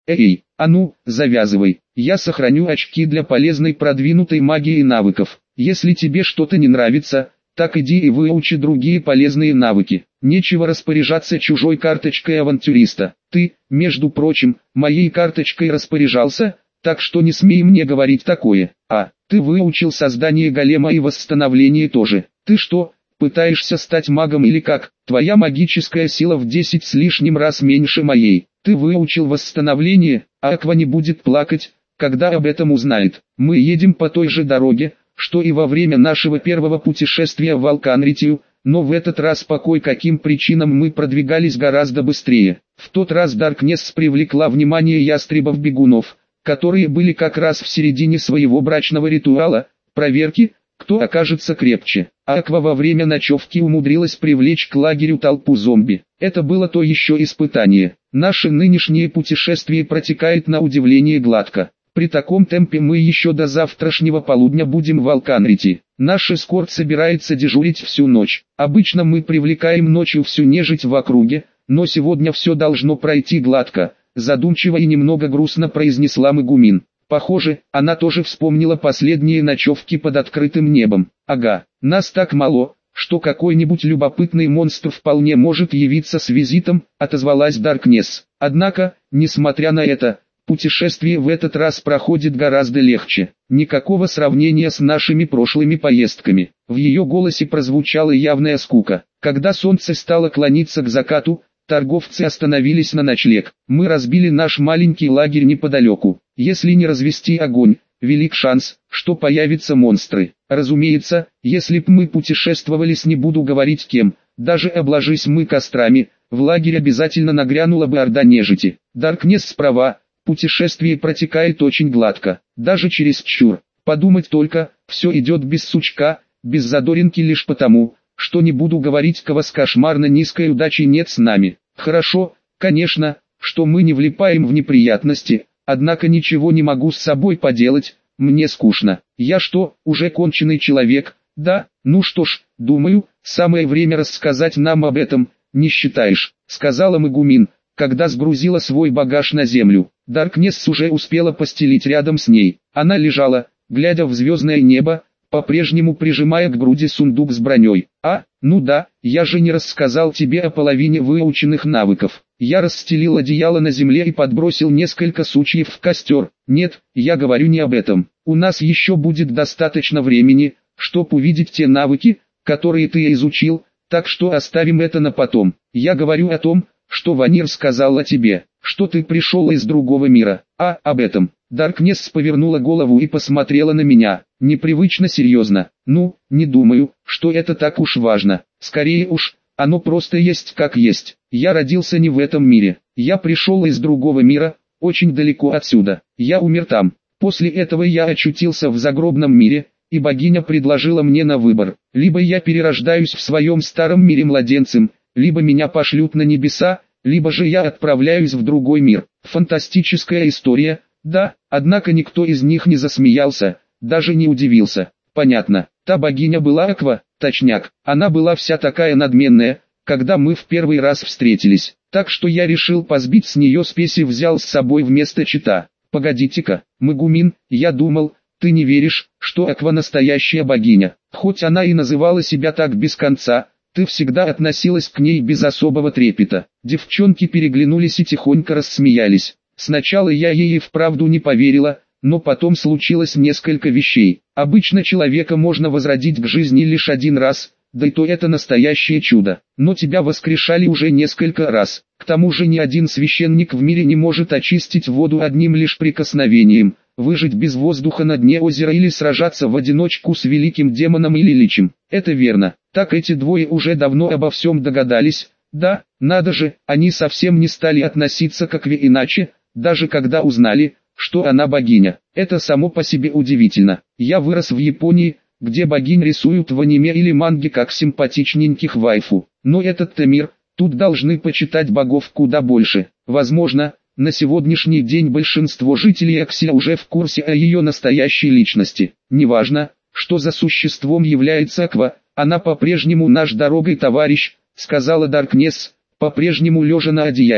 Эй, а ну, завязывай. Я сохраню очки для полезной продвинутой магии и навыков. Если тебе что-то не нравится, так иди и выучи другие полезные навыки. Нечего распоряжаться чужой карточкой авантюриста. Ты, между прочим, моей карточкой распоряжался, так что не смей мне говорить такое. А, ты выучил создание голема и восстановление тоже. Ты что, пытаешься стать магом или как? Твоя магическая сила в 10 с лишним раз меньше моей. Ты выучил восстановление, а Аква не будет плакать, когда об этом узнает. Мы едем по той же дороге, что и во время нашего первого путешествия в Алканритию, но в этот раз по кое-каким причинам мы продвигались гораздо быстрее. В тот раз Даркнесс привлекла внимание ястребов-бегунов, которые были как раз в середине своего брачного ритуала, проверки, кто окажется крепче. А Аква во время ночевки умудрилась привлечь к лагерю толпу зомби. Это было то еще испытание. Наше нынешнее путешествие протекает на удивление гладко. При таком темпе мы еще до завтрашнего полудня будем в Алканрите. Наш эскорт собирается дежурить всю ночь. Обычно мы привлекаем ночью всю нежить в округе, но сегодня все должно пройти гладко. Задумчиво и немного грустно произнесла Мегумин. Похоже, она тоже вспомнила последние ночевки под открытым небом. Ага, нас так мало, что какой-нибудь любопытный монстр вполне может явиться с визитом, отозвалась Даркнесс. Однако, несмотря на это, путешествие в этот раз проходит гораздо легче. Никакого сравнения с нашими прошлыми поездками. В ее голосе прозвучала явная скука. Когда солнце стало клониться к закату, торговцы остановились на ночлег. Мы разбили наш маленький лагерь неподалеку. Если не развести огонь, велик шанс, что появятся монстры. Разумеется, если б мы путешествовали с не буду говорить кем, даже обложись мы кострами, в лагерь обязательно нагрянула бы орда нежити. Даркнесс справа, путешествие протекает очень гладко, даже чересчур. Подумать только, все идет без сучка, без задоринки лишь потому, что не буду говорить кого с кошмарно низкой удачей нет с нами. Хорошо, конечно, что мы не влипаем в неприятности, однако ничего не могу с собой поделать, мне скучно. Я что, уже конченый человек? Да, ну что ж, думаю, самое время рассказать нам об этом, не считаешь, сказала Мегумин, когда сгрузила свой багаж на землю. Даркнесс уже успела постелить рядом с ней. Она лежала, глядя в звездное небо, по-прежнему прижимая к груди сундук с броней. А, ну да, я же не рассказал тебе о половине выученных навыков. Я расстелил одеяло на земле и подбросил несколько сучьев в костер. Нет, я говорю не об этом. У нас еще будет достаточно времени, чтобы увидеть те навыки, которые ты изучил, так что оставим это на потом. Я говорю о том, что Ванир сказал о тебе, что ты пришел из другого мира. А, об этом. Даркнесс повернула голову и посмотрела на меня, непривычно серьезно. Ну, не думаю, что это так уж важно. Скорее уж, оно просто есть как есть. Я родился не в этом мире. Я пришел из другого мира, очень далеко отсюда. Я умер там. После этого я очутился в загробном мире, и богиня предложила мне на выбор. Либо я перерождаюсь в своем старом мире младенцем, либо меня пошлют на небеса, либо же я отправляюсь в другой мир. Фантастическая история. Да, однако никто из них не засмеялся, даже не удивился. Понятно, та богиня была Аква, точняк, она была вся такая надменная, когда мы в первый раз встретились, так что я решил позбить с нее спесь и взял с собой вместо щита. Погодите-ка, Мегумин, я думал, ты не веришь, что Аква настоящая богиня, хоть она и называла себя так без конца, ты всегда относилась к ней без особого трепета. Девчонки переглянулись и тихонько рассмеялись. Сначала я ей и вправду не поверила, но потом случилось несколько вещей. Обычно человека можно возродить к жизни лишь один раз, да и то это настоящее чудо. Но тебя воскрешали уже несколько раз. К тому же ни один священник в мире не может очистить воду одним лишь прикосновением, выжить без воздуха на дне озера или сражаться в одиночку с великим демоном или личем. Это верно. Так эти двое уже давно обо всем догадались. Да, надо же, они совсем не стали относиться к Акве иначе, даже когда узнали, что она богиня. Это само по себе удивительно. Я вырос в Японии, где богинь рисуют в аниме или манге как симпатичненьких вайфу. Но этот-то мир, тут должны почитать богов куда больше. Возможно, на сегодняшний день большинство жителей Аксия уже в курсе о ее настоящей личности. Неважно, что за существом является Аква, она по-прежнему наш дорогой товарищ, сказала Даркнесс, по-прежнему лежа на одеяле.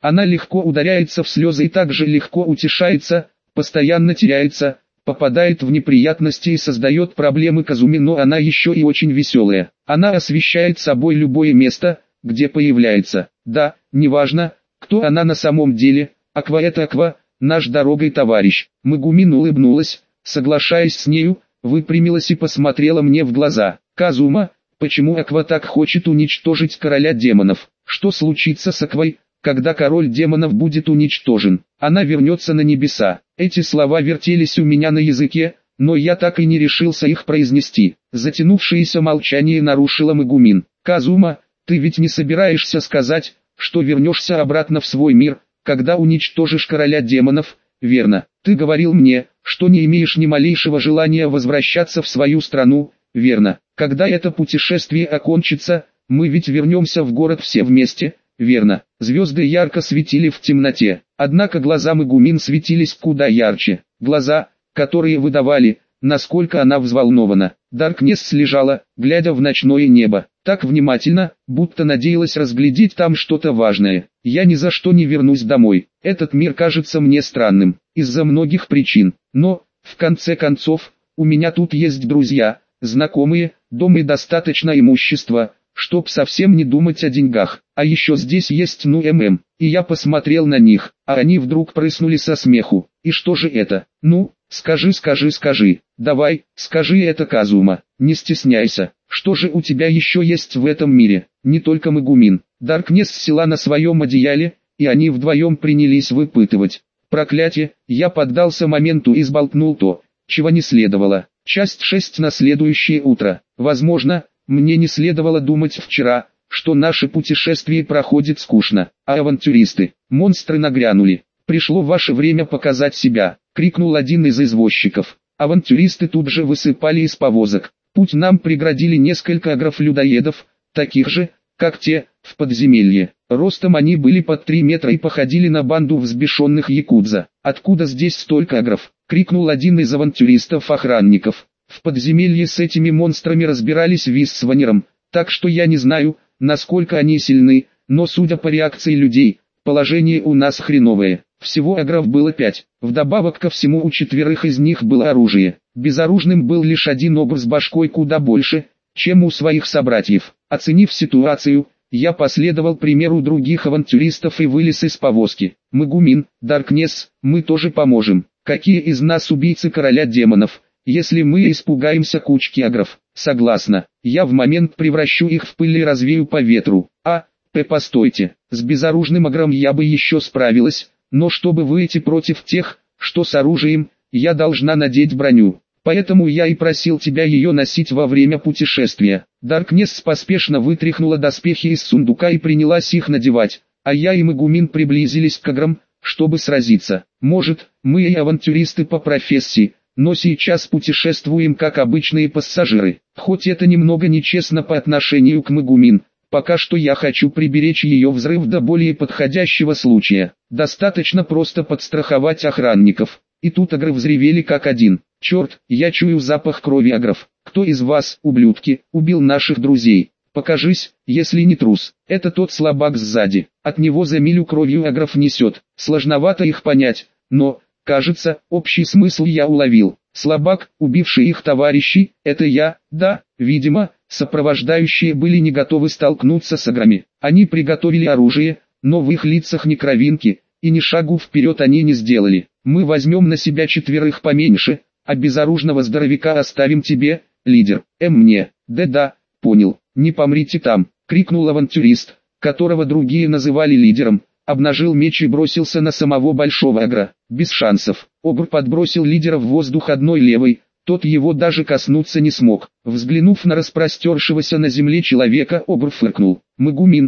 Она легко ударяется в слезы и также легко утешается, постоянно теряется, попадает в неприятности и создает проблемы Казуми, но она еще и очень веселая. Она освещает собой любое место, где появляется. Да, неважно, кто она на самом деле, Аква это Аква, наш дорогой товарищ. Мегумин улыбнулась, соглашаясь с нею, выпрямилась и посмотрела мне в глаза. Казума, почему Аква так хочет уничтожить короля демонов? Что случится с Аквой, когда король демонов будет уничтожен? Она вернется на небеса. Эти слова вертелись у меня на языке, но я так и не решился их произнести. Затянувшееся молчание нарушила Мегумин. Казума, ты ведь не собираешься сказать, что вернешься обратно в свой мир, когда уничтожишь короля демонов, верно? Ты говорил мне, что не имеешь ни малейшего желания возвращаться в свою страну, верно? Когда это путешествие окончится, мы ведь вернемся в город все вместе, верно? Звезды ярко светили в темноте, однако глаза Мегумин светились куда ярче. Глаза, которые выдавали, насколько она взволнована. Даркнесс лежала, глядя в ночное небо, так внимательно, будто надеялась разглядеть там что-то важное. Я ни за что не вернусь домой. Этот мир кажется мне странным, из-за многих причин. Но, в конце концов, у меня тут есть друзья, знакомые, дом и достаточно имущества, чтоб совсем не думать о деньгах. А еще здесь есть И я посмотрел на них, а они вдруг прыснули со смеху. И что же это? Ну, скажи. Давай, скажи это, Казума. Не стесняйся. Что же у тебя еще есть в этом мире? Не только Мегумин. Даркнесс села на своем одеяле, и они вдвоем принялись выпытывать. Проклятие, я поддался моменту и сболтнул то, чего не следовало. Часть 6 на следующее утро. Возможно, мне не следовало думать вчера, что наше путешествие проходит скучно. А авантюристы, монстры нагрянули. Пришло ваше время показать себя, крикнул один из извозчиков. Авантюристы тут же высыпали из повозок. Путь нам преградили несколько агров-людоедов, таких же, как те, в подземелье. Ростом они были под 3 метра и походили на банду взбешенных якудза. «Откуда здесь столько агров?» — крикнул один из авантюристов-охранников. В подземелье с этими монстрами разбирались Виссванером, так что я не знаю, насколько они сильны, но судя по реакции людей, положение у нас хреновое. Всего агров было 5, вдобавок ко всему у 4 из них было оружие. Безоружным был лишь один огр с башкой куда больше, чем у своих собратьев. Оценив ситуацию, я последовал примеру других авантюристов и вылез из повозки. Мегумин, Даркнесс, мы тоже поможем. Какие из нас убийцы короля демонов, если мы испугаемся кучки агров? Согласна, я в момент превращу их в пыль и развею по ветру. Постойте, с безоружным агром я бы еще справилась, но чтобы выйти против тех, что с оружием, я должна надеть броню. Поэтому я и просил тебя ее носить во время путешествия. Даркнесс поспешно вытряхнула доспехи из сундука и принялась их надевать, а я и Мегумин приблизились к аграм, чтобы сразиться. Может, мы и авантюристы по профессии, но сейчас путешествуем как обычные пассажиры. Хоть это немного нечестно по отношению к Мегумин, пока что я хочу приберечь ее взрыв до более подходящего случая. Достаточно просто подстраховать охранников. И тут агры взревели как один. Черт, я чую запах крови агров. Кто из вас, ублюдки, убил наших друзей? Покажись, если не трус. Это тот слабак сзади. От него за милю кровью агров несет. Сложновато их понять, но, кажется, общий смысл я уловил. Слабак, убивший их товарищей, это я, да, видимо, сопровождающие были не готовы столкнуться с аграми. Они приготовили оружие, но в их лицах ни кровинки, и ни шагу вперед они не сделали. Мы возьмем на себя 4 поменьше, а безоружного здоровяка оставим тебе, лидер. Мне. Да, понял. Не помрите там, крикнул авантюрист, которого другие называли лидером, обнажил меч и бросился на самого большого агра. Без шансов. Огр подбросил лидера в воздух одной левой, тот его даже коснуться не смог. Взглянув на распростершегося на земле человека, Огр фыркнул. Мегумин,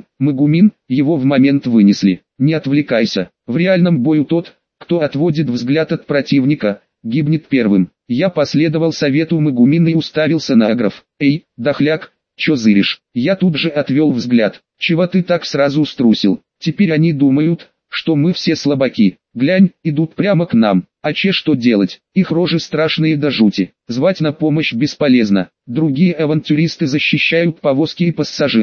его в момент вынесли. Не отвлекайся. В реальном бою тот, кто отводит взгляд от противника, гибнет первым. Я последовал совету Мегумин и уставился на агров. Эй, дохляк, чё зыришь? Я тут же отвел взгляд. Чего ты так сразу струсил? Теперь они думают, что мы все слабаки. Глянь, идут прямо к нам. А что делать? Их рожи страшные до жути. Звать на помощь бесполезно. Другие авантюристы защищают повозки и пассажиров.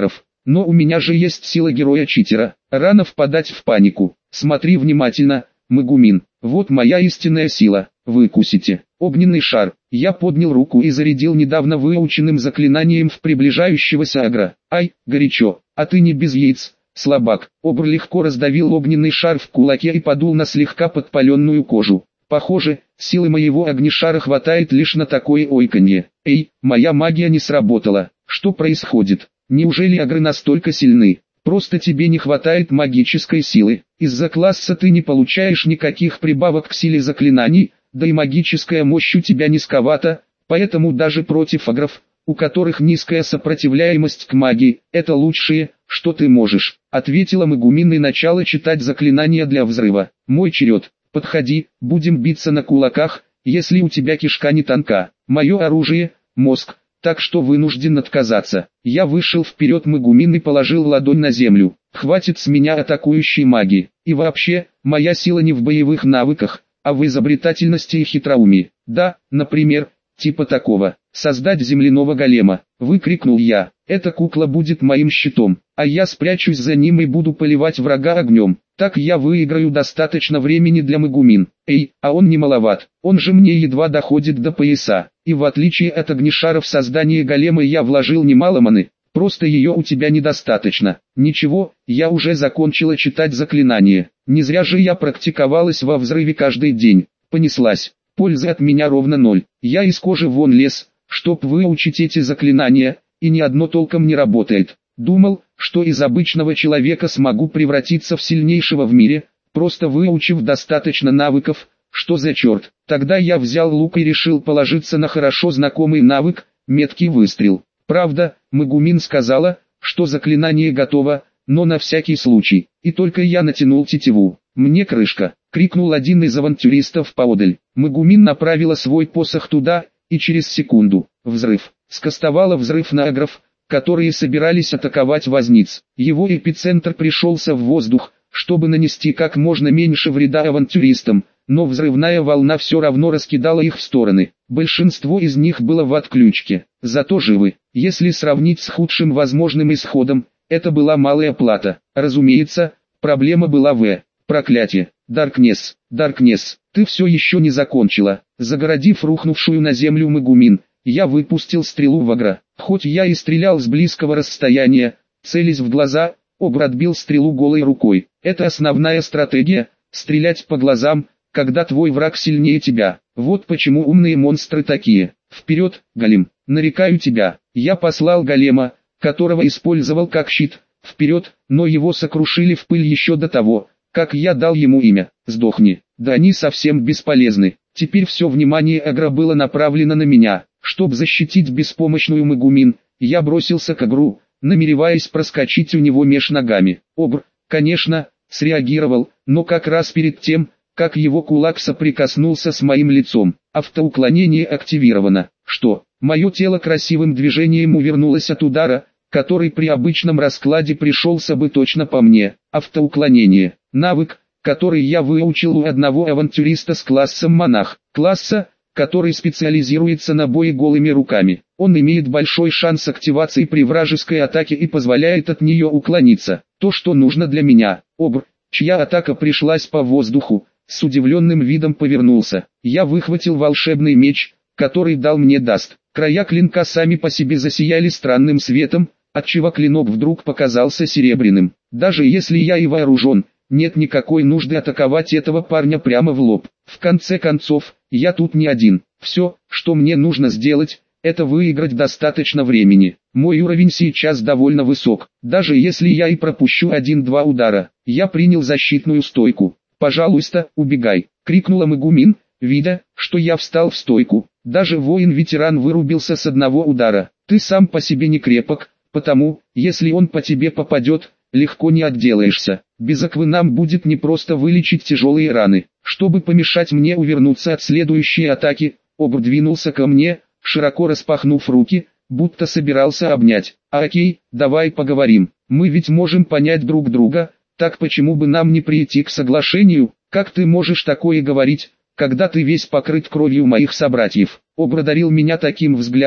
но у меня же есть сила героя-читера. Рано впадать в панику. Смотри внимательно, Магумин. Вот моя истинная сила. Выкусите. Огненный шар. Я поднял руку и зарядил недавно выученным заклинанием в приближающегося агро. Ай, горячо. А ты не без яиц, слабак. Обр легко раздавил огненный шар в кулаке и подул на слегка подпаленную кожу. Похоже, силы моего огнешара хватает лишь на такое ойканье. Эй, моя магия не сработала. Что происходит? Неужели агры настолько сильны? Просто тебе не хватает магической силы. Из-за класса ты не получаешь никаких прибавок к силе заклинаний, да и магическая мощь у тебя низковата, поэтому даже против агров, у которых низкая сопротивляемость к магии, это лучшее, что ты можешь, ответила Магумин и начала читать заклинания для взрыва. Мой черед. Подходи, будем биться на кулаках, если у тебя кишка не тонка. Мое оружие – мозг, так что вынужден отказаться. Я вышел вперед Магумин и положил ладонь на землю. Хватит с меня атакующей магии. И вообще, моя сила не в боевых навыках, а в изобретательности и хитроумии. Да, например, типа такого. Создать земляного голема. Выкрикнул я. Эта кукла будет моим щитом, а я спрячусь за ним и буду поливать врага огнем. Так я выиграю достаточно времени для Магумин. Эй, а он не маловат, он же мне едва доходит до пояса. И в отличие от огнешара в создание голема я вложил немало маны, просто ее у тебя недостаточно. Ничего, я уже закончила читать заклинание. Не зря же я практиковалась во взрыве каждый день. Понеслась. Пользы от меня ровно ноль. Я из кожи вон лез, чтоб выучить эти заклинания, и ни одно толком не работает. Думал, что из обычного человека смогу превратиться в сильнейшего в мире, просто выучив достаточно навыков. Что за черт? Тогда я взял лук и решил положиться на хорошо знакомый навык, меткий выстрел. Правда, Магумин сказала, что заклинание готово, но на всякий случай, и только я натянул тетиву. «Мне крышка!» — крикнул один из авантюристов поодаль. Магумин направила свой посох туда, и через секунду — взрыв. Скостовала взрыв на агров, которые собирались атаковать возниц. Его эпицентр пришелся в воздух, чтобы нанести как можно меньше вреда авантюристам, но взрывная волна все равно раскидала их в стороны. Большинство из них было в отключке, зато живы. Если сравнить с худшим возможным исходом, это была малая плата. Разумеется, проблема была в проклятие. Даркнесс, Даркнесс, ты все еще не закончила. Загородив рухнувшую на землю Магумин, я выпустил стрелу в агро. Хоть я и стрелял с близкого расстояния, целясь в глаза, Обр отбил стрелу голой рукой. Это основная стратегия – стрелять по глазам, когда твой враг сильнее тебя. Вот почему умные монстры такие. Вперед, голем, нарекаю тебя. Я послал голема, которого использовал как щит, вперед, но его сокрушили в пыль еще до того, как я дал ему имя. Сдохни. Да они совсем бесполезны. Теперь все внимание агро было направлено на меня. Чтобы защитить беспомощную Магумин, я бросился к агру, намереваясь проскочить у него меж ногами. Обр, конечно, среагировал, но как раз перед тем, как его кулак соприкоснулся с моим лицом. Автоуклонение активировано. Что? Мое тело красивым движением увернулось от удара, который при обычном раскладе пришелся бы точно по мне. Автоуклонение. Навык, который я выучил у одного авантюриста с классом монах. Класса, который специализируется на бое голыми руками. Он имеет большой шанс активации при вражеской атаке и позволяет от нее уклониться. То, что нужно для меня. Обр, чья атака пришлась по воздуху, с удивленным видом повернулся. Я выхватил волшебный меч, который дал мне Даст. Края клинка сами по себе засияли странным светом, отчего клинок вдруг показался серебряным. Даже если я и вооружен, нет никакой нужды атаковать этого парня прямо в лоб. В конце концов, я тут не один. Все, что мне нужно сделать, это выиграть достаточно времени. Мой уровень сейчас довольно высок. Даже если я и пропущу 1-2 удара, я принял защитную стойку. «Пожалуйста, убегай!» — крикнула Магумин, видя, что я встал в стойку. Даже воин-ветеран вырубился с одного удара. «Ты сам по себе не крепок, потому, если он по тебе попадет, легко не отделаешься. Без аквы нам будет непросто вылечить тяжелые раны. Чтобы помешать мне увернуться от следующей атаки, Обр двинулся ко мне, широко распахнув руки, будто собирался обнять. «Окей, давай поговорим. Мы ведь можем понять друг друга, так почему бы нам не прийти к соглашению? Как ты можешь такое говорить, когда ты весь покрыт кровью моих собратьев?» Обр одарил меня таким взглядом,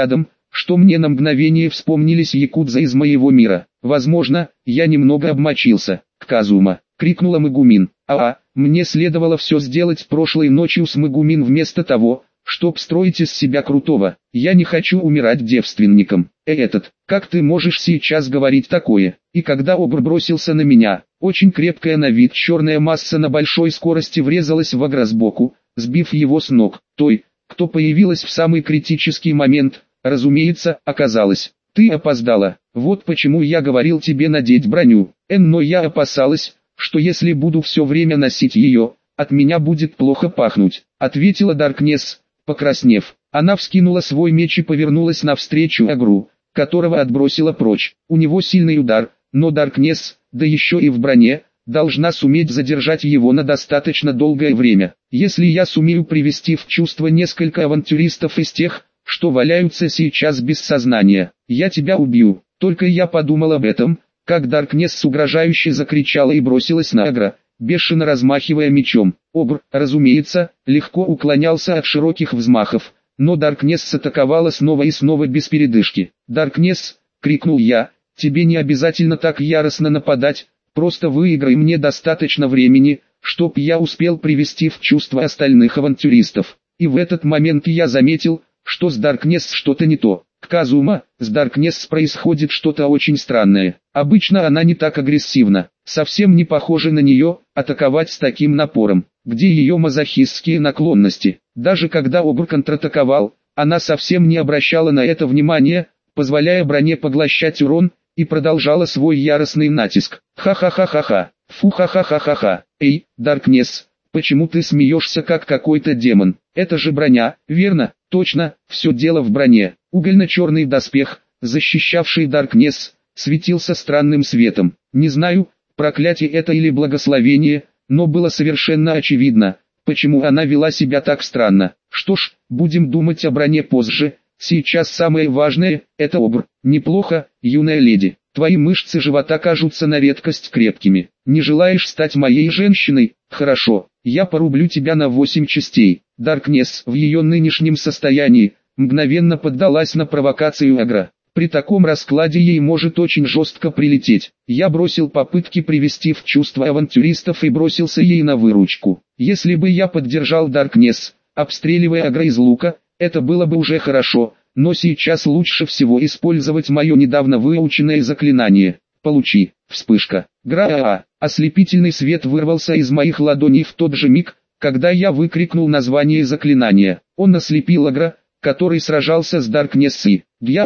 что мне на мгновение вспомнились якудза из моего мира. Возможно, я немного обмочился. «Казума!» — крикнула Мегумин. Мне следовало все сделать прошлой ночью с Мегумин вместо того, чтоб строить из себя крутого. Я не хочу умирать девственником. Как ты можешь сейчас говорить такое? И когда Огр бросился на меня, очень крепкая на вид черная масса на большой скорости врезалась в Огра сбоку, сбив его с ног. Той, кто появилась в самый критический момент, разумеется, оказалось. Ты опоздала. Вот почему я говорил тебе надеть броню. Но я опасалась, что если буду все время носить ее, от меня будет плохо пахнуть, ответила Даркнесс, покраснев. Она вскинула свой меч и повернулась навстречу Огру, которого отбросила прочь. У него сильный удар, но Даркнесс, да еще и в броне, должна суметь задержать его на достаточно долгое время. Если я сумею привести в чувство несколько авантюристов из тех, что валяются сейчас без сознания, я тебя убью. Только я подумал об этом, как Даркнесс угрожающе закричала и бросилась на Огра, бешено размахивая мечом. Огр, разумеется, легко уклонялся от широких взмахов, но Даркнесс атаковала снова и снова без передышки. «Даркнесс!» — крикнул я, «тебе не обязательно так яростно нападать, просто выиграй мне достаточно времени, чтоб я успел привести в чувство остальных авантюристов». И в этот момент я заметил, что с Даркнесс что-то не то. «Казума, с Даркнесс происходит что-то очень странное. Обычно она не так агрессивна, совсем не похоже на нее, атаковать с таким напором. Где ее мазохистские наклонности?» Даже когда Огр контратаковал, она совсем не обращала на это внимания, позволяя броне поглощать урон, и продолжала свой яростный натиск. «Ха-ха-ха-ха-ха, фу-ха-ха-ха-ха-ха, эй, Даркнесс, почему ты смеешься как какой-то демон? Это же броня, верно?» «Точно, все дело в броне». Угольно-черный доспех, защищавший Даркнесс, светился странным светом. Не знаю, проклятие это или благословение, но было совершенно очевидно, почему она вела себя так странно. Что ж, будем думать о броне позже. Сейчас самое важное – это Огр. Неплохо, юная леди. Твои мышцы живота кажутся на редкость крепкими. Не желаешь стать моей женщиной? Хорошо, я порублю тебя на 8 частей. Даркнесс в ее нынешнем состоянии мгновенно поддалась на провокацию Огра. При таком раскладе ей может очень жестко прилететь. Я бросил попытки привести в чувство авантюристов и бросился ей на выручку. Если бы я поддержал Даркнесс, обстреливая Огра из лука, это было бы уже хорошо, но сейчас лучше всего использовать мое недавно выученное заклинание. Получи. Вспышка. Гра-а-а. Ослепительный свет вырвался из моих ладоней в тот же миг, когда я выкрикнул название заклинания. Он ослепил Огра, который сражался с Даркнесс.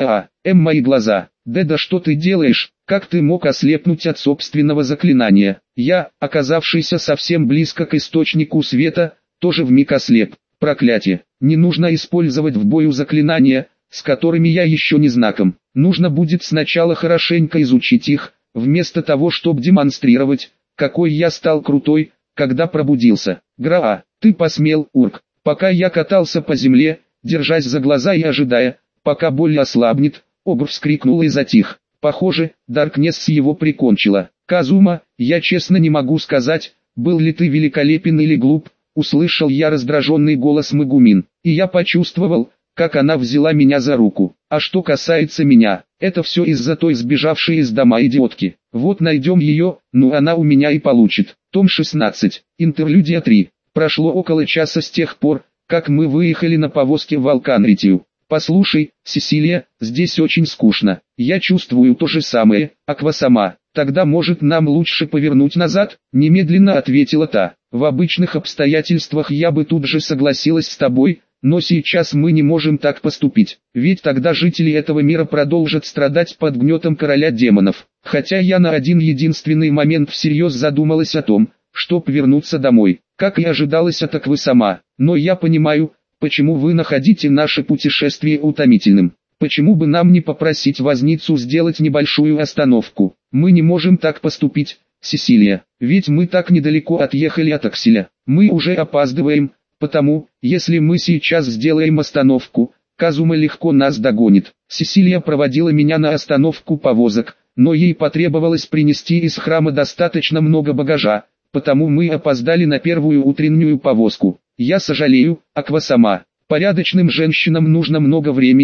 Мои глаза. Да что ты делаешь? Как ты мог ослепнуть от собственного заклинания? Я, оказавшийся совсем близко к источнику света, тоже вмиг ослеп. Проклятие. Не нужно использовать в бою заклинания, с которыми я еще не знаком. Нужно будет сначала хорошенько изучить их, вместо того, чтобы демонстрировать, какой я стал крутой, когда пробудился. Гра, ты посмел, урк. Пока я катался по земле, держась за глаза и ожидая, пока боль ослабнет, Огр вскрикнул и затих. Похоже, Даркнесс его прикончила. «Казума, я честно не могу сказать, был ли ты великолепен или глуп», услышал я раздраженный голос Мегумин, и я почувствовал, как она взяла меня за руку. А что касается меня, это все из-за той сбежавшей из дома идиотки. Вот найдем ее, ну она у меня и получит. Том 16, интерлюдия 3. Прошло около часа с тех пор, как мы выехали на повозке в Алканритию. «Послушай, Сесилия, здесь очень скучно. Я чувствую то же самое, Аквасама. Тогда может нам лучше повернуть назад?» Немедленно ответила та. «В обычных обстоятельствах я бы тут же согласилась с тобой, но сейчас мы не можем так поступить. Ведь тогда жители этого мира продолжат страдать под гнетом короля демонов. Хотя я на один единственный момент всерьез задумалась о том, чтоб вернуться домой, как и ожидалось от Аквасама. Но я понимаю, почему вы находите наше путешествие утомительным. Почему бы нам не попросить возницу сделать небольшую остановку? Мы не можем так поступить, Сесилия, ведь мы так недалеко отъехали от Акселя. Мы уже опаздываем, потому, если мы сейчас сделаем остановку, Казума легко нас догонит. Сесилия проводила меня на остановку повозок, но ей потребовалось принести из храма достаточно много багажа, потому мы опоздали на первую утреннюю повозку. Я сожалею, Аквасама. Порядочным женщинам нужно много времени,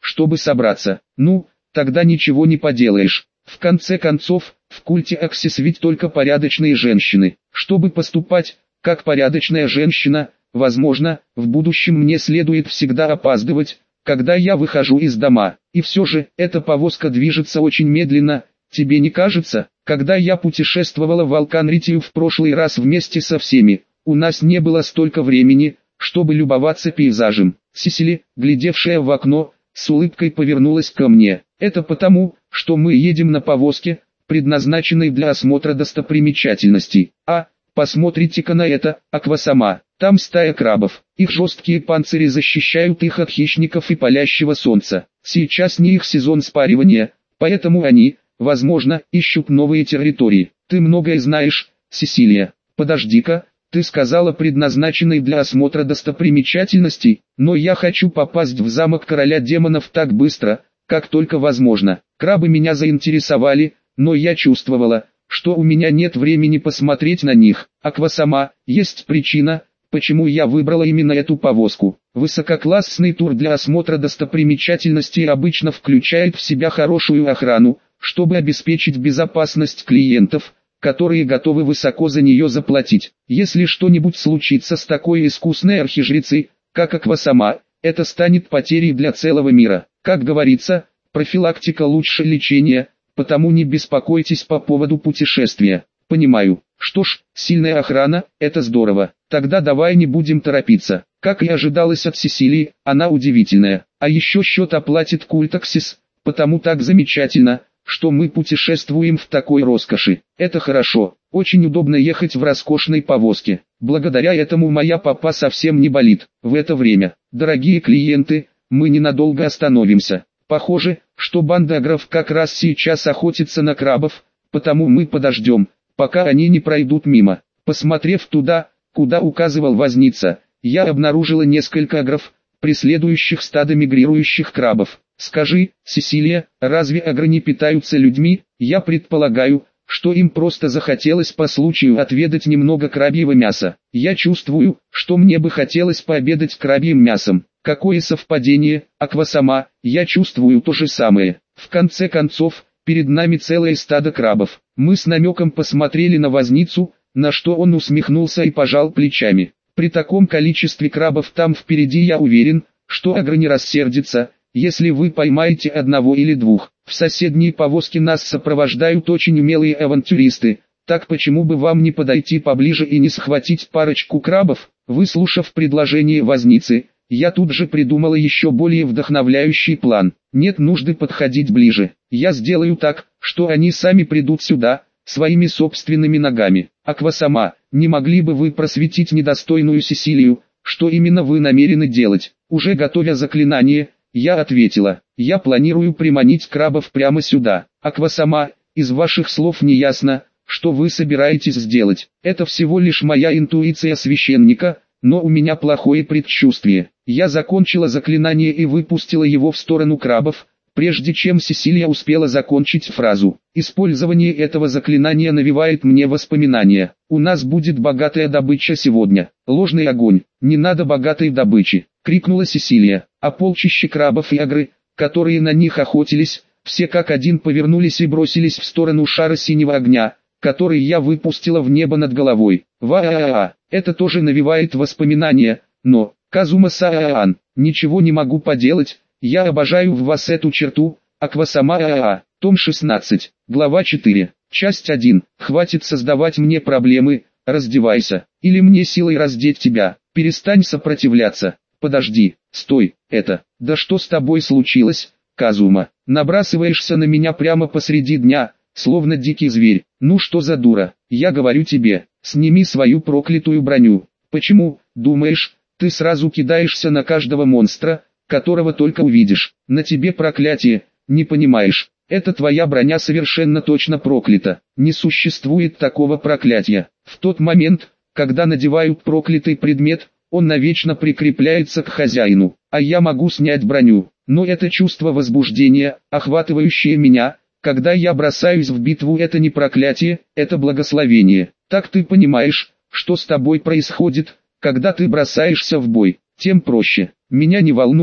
чтобы собраться. Ну, тогда ничего не поделаешь. В конце концов, в культе Аксис ведь только порядочные женщины. Чтобы поступать, как порядочная женщина, возможно, в будущем мне следует всегда опаздывать, когда я выхожу из дома. И все же, эта повозка движется очень медленно, тебе не кажется? Когда я путешествовала в Алканритию в прошлый раз вместе со всеми, у нас не было столько времени, чтобы любоваться пейзажем. Сесили, глядевшая в окно, с улыбкой повернулась ко мне. Это потому, что мы едем на повозке, предназначенной для осмотра достопримечательностей. А, посмотрите-ка на это, Аквасама. Там стая крабов. Их жесткие панцири защищают их от хищников и палящего солнца. Сейчас не их сезон спаривания, поэтому они, возможно, ищут новые территории. Ты многое знаешь, Сесилия. Подожди-ка, ты сказала предназначенный для осмотра достопримечательностей, но я хочу попасть в замок короля демонов так быстро, как только возможно. Крабы меня заинтересовали, но я чувствовала, что у меня нет времени посмотреть на них. Аквасама, есть причина, почему я выбрала именно эту повозку. Высококлассный тур для осмотра достопримечательностей обычно включает в себя хорошую охрану, чтобы обеспечить безопасность клиентов, которые готовы высоко за нее заплатить. Если что-нибудь случится с такой искусной архижрицей, как Аквасама, это станет потерей для целого мира. Как говорится, профилактика лучше лечения, потому не беспокойтесь по поводу путешествия. Понимаю. Что ж, сильная охрана, это здорово. Тогда давай не будем торопиться. Как и ожидалось от Сесилии, она удивительная. А еще счет оплатит культ Аксис, потому так замечательно, что мы путешествуем в такой роскоши. Это хорошо. Очень удобно ехать в роскошной повозке. Благодаря этому моя попа совсем не болит. В это время, дорогие клиенты, мы ненадолго остановимся. Похоже, что банда агров как раз сейчас охотится на крабов, потому мы подождем, пока они не пройдут мимо. Посмотрев туда, куда указывал возница, я обнаружила несколько агров, преследующих стадо мигрирующих крабов. Скажи, Сесилия, разве агры не питаются людьми? Я предполагаю, что им просто захотелось по случаю отведать немного крабьего мяса. Я чувствую, что мне бы хотелось пообедать крабьим мясом. Какое совпадение, Аквасама, я чувствую то же самое. В конце концов, перед нами целое стадо крабов. Мы с намеком посмотрели на возницу, на что он усмехнулся и пожал плечами. При таком количестве крабов там впереди я уверен, что агро не рассердится, если вы поймаете одного или двух. В соседней повозке нас сопровождают очень умелые авантюристы, так почему бы вам не подойти поближе и не схватить парочку крабов? Выслушав предложение возницы, я тут же придумала еще более вдохновляющий план. Нет нужды подходить ближе. Я сделаю так, что они сами придут сюда, своими собственными ногами. Аквасама, не могли бы вы просветить недостойную Сесилию, что именно вы намерены делать? Уже готовя заклинание, я ответила, я планирую приманить крабов прямо сюда. Аквасама, из ваших слов не ясно, что вы собираетесь сделать. Это всего лишь моя интуиция священника, но у меня плохое предчувствие. Я закончила заклинание и выпустила его в сторону крабов, прежде чем Сесилия успела закончить фразу. Использование этого заклинания навевает мне воспоминания. У нас будет богатая добыча сегодня. Ложный огонь, не надо богатой добычи, крикнула Сесилия. А полчища крабов и агры, которые на них охотились, все как один повернулись и бросились в сторону шара синего огня, который я выпустила в небо над головой. Ва-а-а, это тоже навевает воспоминания, но, Казума-сан, ничего не могу поделать, я обожаю в вас эту черту, Аквасама-а-а. Том 16, глава 4, часть 1. Хватит создавать мне проблемы, раздевайся, или мне силой раздеть тебя, перестань сопротивляться, подожди, стой, да что с тобой случилось, Казума, набрасываешься на меня прямо посреди дня, словно дикий зверь, ну что за дура, я говорю тебе, сними свою проклятую броню, почему, думаешь, ты сразу кидаешься на каждого монстра, которого только увидишь, на тебе проклятие, не понимаешь, это твоя броня совершенно точно проклята, не существует такого проклятия, в тот момент, когда надевают проклятый предмет, он навечно прикрепляется к хозяину, а я могу снять броню, но это чувство возбуждения, охватывающее меня, когда я бросаюсь в битву, это не проклятие, это благословение, так ты понимаешь, что с тобой происходит, когда ты бросаешься в бой, тем проще. Меня не волнует,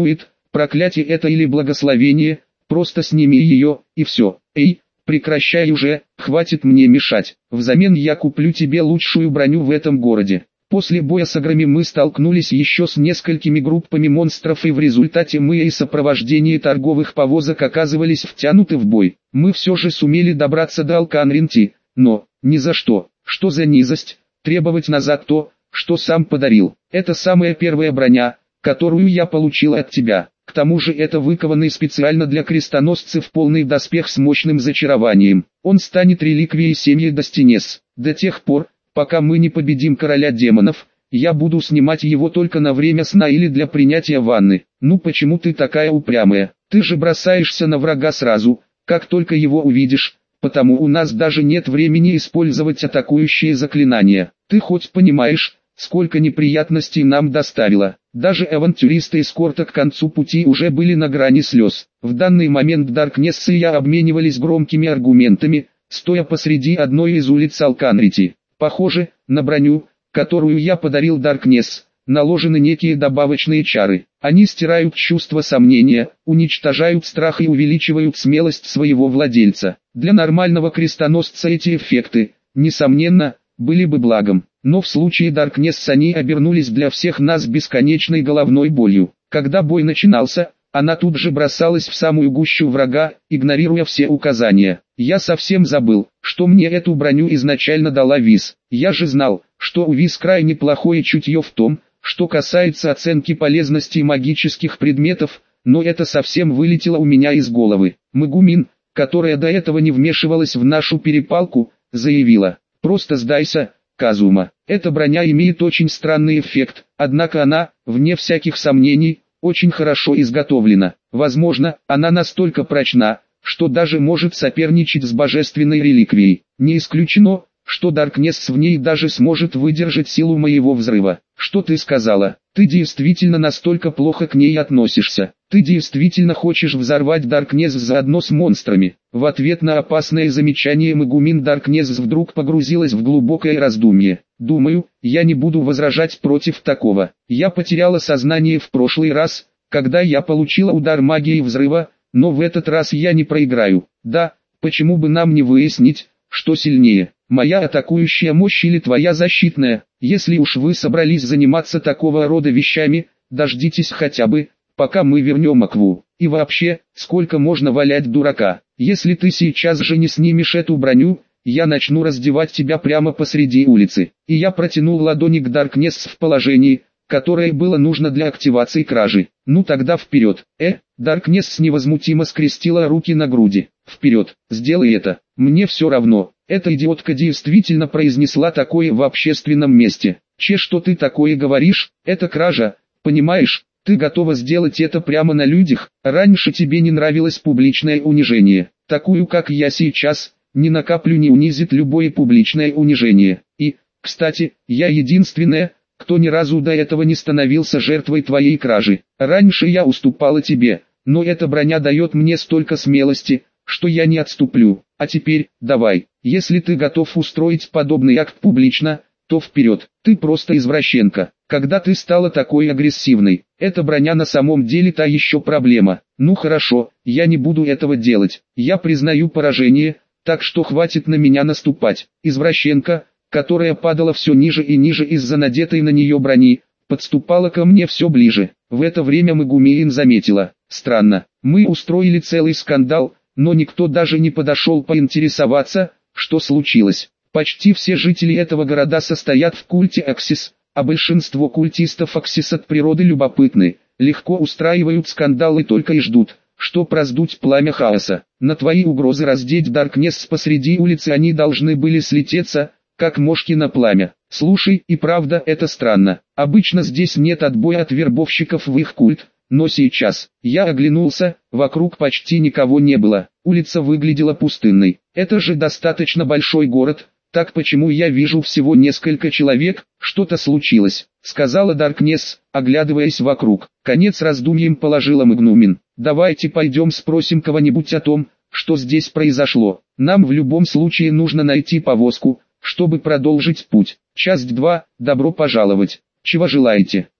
Проклятие это или благословение, просто сними ее, и все. Эй, прекращай уже, хватит мне мешать. Взамен я куплю тебе лучшую броню в этом городе. После боя с ограми мы столкнулись еще с несколькими группами монстров, и в результате мы и сопровождение торговых повозок оказывались втянуты в бой. Мы все же сумели добраться до Алканринти, но, ни за что. Что за низость, требовать назад то, что сам подарил. Это самая первая броня, которую я получил от тебя. К тому же это выкованный специально для крестоносцев полный доспех с мощным зачарованием. Он станет реликвией семьи Достинес. До тех пор, пока мы не победим короля демонов, я буду снимать его только на время сна или для принятия ванны. Ну почему ты такая упрямая? Ты же бросаешься на врага сразу, как только его увидишь, потому у нас даже нет времени использовать атакующие заклинания. Ты хоть понимаешь, сколько неприятностей нам доставило? Даже авантюристы эскорта к концу пути уже были на грани слез. В данный момент Даркнесс и я обменивались громкими аргументами, стоя посреди одной из улиц Алканрити. Похоже, на броню, которую я подарил Даркнесс, наложены некие добавочные чары. Они стирают чувство сомнения, уничтожают страх и увеличивают смелость своего владельца. Для нормального крестоносца эти эффекты, несомненно, были бы благом. Но в случае Даркнесс они обернулись для всех нас бесконечной головной болью. Когда бой начинался, она тут же бросалась в самую гущу врага, игнорируя все указания. Я совсем забыл, что мне эту броню изначально дала Виз. Я же знал, что у Виз крайне плохое чутье в том, что касается оценки полезности магических предметов, но это совсем вылетело у меня из головы. Мегумин, которая до этого не вмешивалась в нашу перепалку, заявила: «Просто сдайся, Казума. Эта броня имеет очень странный эффект, однако она, вне всяких сомнений, очень хорошо изготовлена. Возможно, она настолько прочна, что даже может соперничать с божественной реликвией. Не исключено, что Даркнесс в ней даже сможет выдержать силу моего взрыва». «Что ты сказала? Ты действительно настолько плохо к ней относишься? Ты действительно хочешь взорвать Даркнесс заодно с монстрами?» В ответ на опасное замечание Мегумин Даркнесс вдруг погрузилась в глубокое раздумье. «Думаю, я не буду возражать против такого. Я потеряла сознание в прошлый раз, когда я получила удар магии взрыва, но в этот раз я не проиграю. Да, почему бы нам не выяснить, что сильнее, моя атакующая мощь или твоя защитная? Если уж вы собрались заниматься такого рода вещами, дождитесь хотя бы, пока мы вернем Акву. И вообще, сколько можно валять дурака? Если ты сейчас же не снимешь эту броню, я начну раздевать тебя прямо посреди улицы». И я протянул ладони к Даркнесс в положении, которое было нужно для активации кражи. «Ну тогда вперед!» Даркнесс невозмутимо скрестила руки на груди. «Вперед, сделай это, мне все равно». Эта идиотка действительно произнесла такое в общественном месте. Что ты такое говоришь? Это кража, понимаешь? Ты готова сделать это прямо на людях? Раньше тебе не нравилось публичное унижение. Такую, как я сейчас, ни на каплю не унизит любое публичное унижение. И, кстати, я единственная, кто ни разу до этого не становился жертвой твоей кражи. Раньше я уступала тебе, но эта броня дает мне столько смелости, что я не отступлю. А теперь, давай, если ты готов устроить подобный акт публично, то вперед. Ты просто извращенка. Когда ты стала такой агрессивной, эта броня на самом деле та еще проблема. Ну хорошо, я не буду этого делать. Я признаю поражение, так что хватит на меня наступать. Извращенка, которая падала все ниже и ниже из-за надетой на нее брони, подступала ко мне все ближе. В это время Мегумин заметила: странно, мы устроили целый скандал, но никто даже не подошел поинтересоваться, что случилось. Почти все жители этого города состоят в культе Аксис, а большинство культистов Аксис от природы любопытны, легко устраивают скандалы только и ждут, что раздуть пламя хаоса. На твои угрозы раздеть Даркнесс посреди улицы они должны были слететься, как мошки на пламя. Слушай, и правда это странно. Обычно здесь нет отбоя от вербовщиков в их культ, но сейчас. Я оглянулся, вокруг почти никого не было. Улица выглядела пустынной. Это же достаточно большой город, так почему я вижу всего несколько человек? Что-то случилось, сказала Даркнесс, оглядываясь вокруг. Конец раздумьям положила Мегумин. Давайте пойдем спросим кого-нибудь о том, что здесь произошло. Нам в любом случае нужно найти повозку, чтобы продолжить путь. Часть 2. Добро пожаловать. Чего желаете?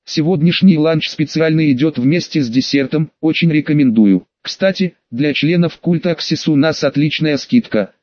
Сегодняшний ланч специально идет вместе с десертом, очень рекомендую. Кстати, для членов культа Аксис у нас отличная скидка,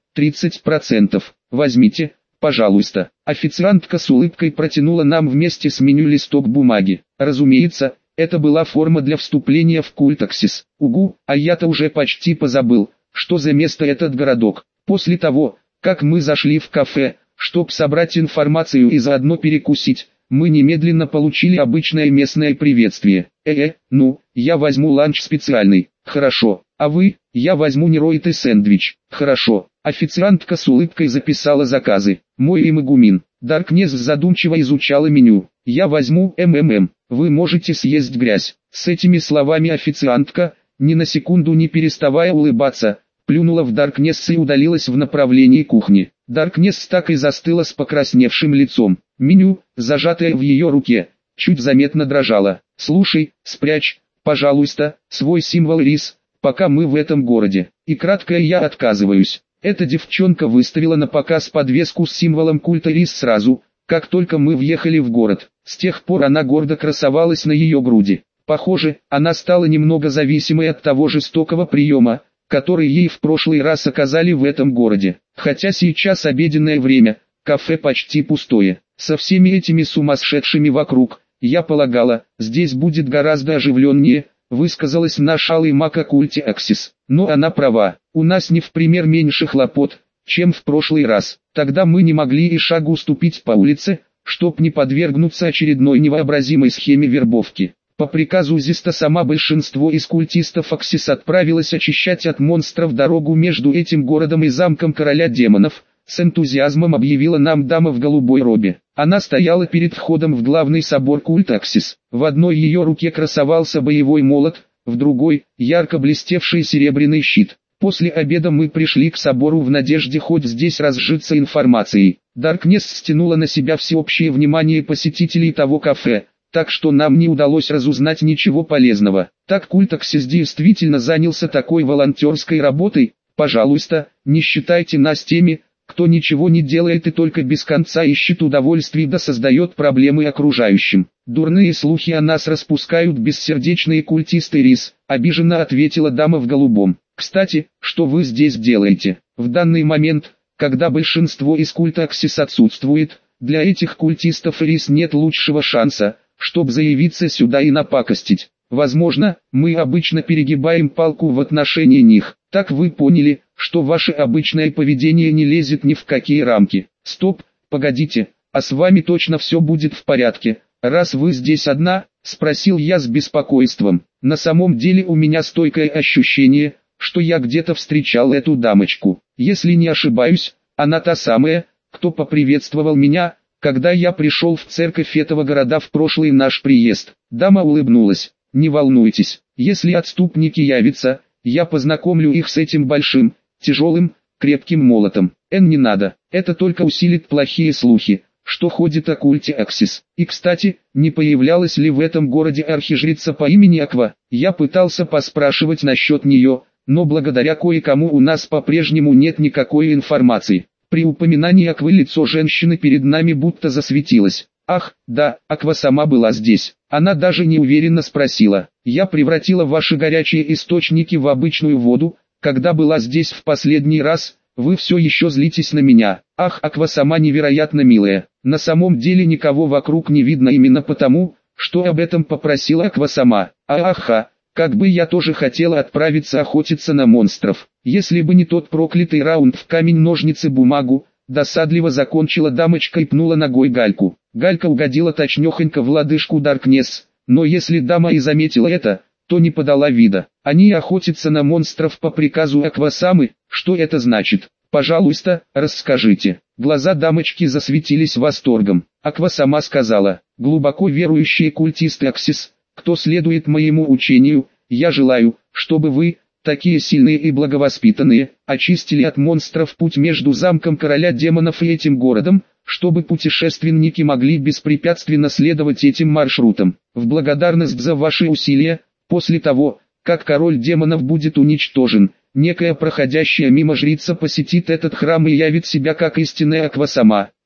30%. Возьмите, пожалуйста. Официантка с улыбкой протянула нам вместе с меню листок бумаги. Разумеется, это была форма для вступления в культ Аксис. Угу, а я-то уже почти позабыл, что за место этот городок. После того, как мы зашли в кафе, чтобы собрать информацию и заодно перекусить, мы немедленно получили обычное местное приветствие. Ну, я возьму ланч специальный. Хорошо. А вы? Я возьму нероитый сэндвич. Хорошо. Официантка с улыбкой записала заказы. Мой им игумен. Даркнесс задумчиво изучала меню. Я возьму МММ. Вы можете съесть грязь. С этими словами официантка, ни на секунду не переставая улыбаться, плюнула в Даркнесс и удалилась в направлении кухни. Даркнесс так и застыла с покрасневшим лицом. Меню, зажатое в ее руке, чуть заметно дрожало. «Слушай, спрячь, пожалуйста, свой символ рис, пока мы в этом городе. И краткое я отказываюсь». Эта девчонка выставила на показ подвеску с символом культа рис сразу, как только мы въехали в город. С тех пор она гордо красовалась на ее груди. Похоже, она стала немного зависимой от того жестокого приема, который ей в прошлый раз оказали в этом городе. Хотя сейчас обеденное время, кафе почти пустое. Со всеми этими сумасшедшими вокруг, я полагала, здесь будет гораздо оживленнее, высказалась наш алый маг о культе Аксис. Но она права, у нас не в пример меньше хлопот, чем в прошлый раз. Тогда мы не могли и шагу ступить по улице, чтоб не подвергнуться очередной невообразимой схеме вербовки. По приказу Зиста сама большинство из культистов Аксис отправилось очищать от монстров дорогу между этим городом и замком короля демонов, с энтузиазмом объявила нам дама в голубой робе. Она стояла перед входом в главный собор культа Аксис. В одной ее руке красовался боевой молот, в другой – ярко блестевший серебряный щит. После обеда мы пришли к собору в надежде хоть здесь разжиться информацией. Даркнесс стянула на себя всеобщее внимание посетителей того кафе, так что нам не удалось разузнать ничего полезного. Так культ Аксис действительно занялся такой волонтерской работой. Пожалуйста, не считайте нас теми, кто ничего не делает и только без конца ищет удовольствий да создает проблемы окружающим. Дурные слухи о нас распускают бессердечные культисты рис, обиженно ответила дама в голубом. Кстати, что вы здесь делаете? В данный момент, когда большинство из культа Аксис отсутствует, для этих культистов рис нет лучшего шанса, чтобы заявиться сюда и напакостить. Возможно, мы обычно перегибаем палку в отношении них. Так вы поняли, что ваше обычное поведение не лезет ни в какие рамки. Стоп, погодите, а с вами точно все будет в порядке, раз вы здесь одна? Спросил я с беспокойством. На самом деле у меня стойкое ощущение, что я где-то встречал эту дамочку. Если не ошибаюсь, она та самая, кто поприветствовал меня, когда я пришел в церковь этого города в прошлый наш приезд. Дама улыбнулась. Не волнуйтесь, если отступники явятся, я познакомлю их с этим большим, тяжелым, крепким молотом. Не надо, это только усилит плохие слухи, что ходит о культе Аксис. И кстати, не появлялась ли в этом городе архижрица по имени Аква? Я пытался поспрашивать насчет нее, но благодаря кое-кому у нас по-прежнему нет никакой информации. При упоминании Аквы лицо женщины перед нами будто засветилось. Ах, да, Аква сама была здесь. Она даже неуверенно спросила. Я превратила ваши горячие источники в обычную воду, когда была здесь в последний раз. Вы все еще злитесь на меня. Ах, Аква сама невероятно милая. На самом деле никого вокруг не видно именно потому, что об этом попросила Аква сама. Аха, как бы я тоже хотела отправиться охотиться на монстров. Если бы не тот проклятый раунд в камень-ножницы-бумагу, досадливо закончила дамочка и пнула ногой Гальку. Галька угодила точнёхонько в лодыжку Даркнесс, но если дама и заметила это, то не подала вида. Они охотятся на монстров по приказу Аквасамы. Что это значит? Пожалуйста, расскажите. Глаза дамочки засветились восторгом. Аквасама сказала: глубоко верующие культисты Аксис, кто следует моему учению, я желаю, чтобы вы, такие сильные и благовоспитанные, очистили от монстров путь между замком короля демонов и этим городом, чтобы путешественники могли беспрепятственно следовать этим маршрутам. В благодарность за ваши усилия, после того, как король демонов будет уничтожен, некая проходящая мимо жрица посетит этот храм и явит себя как истинная Аквасама.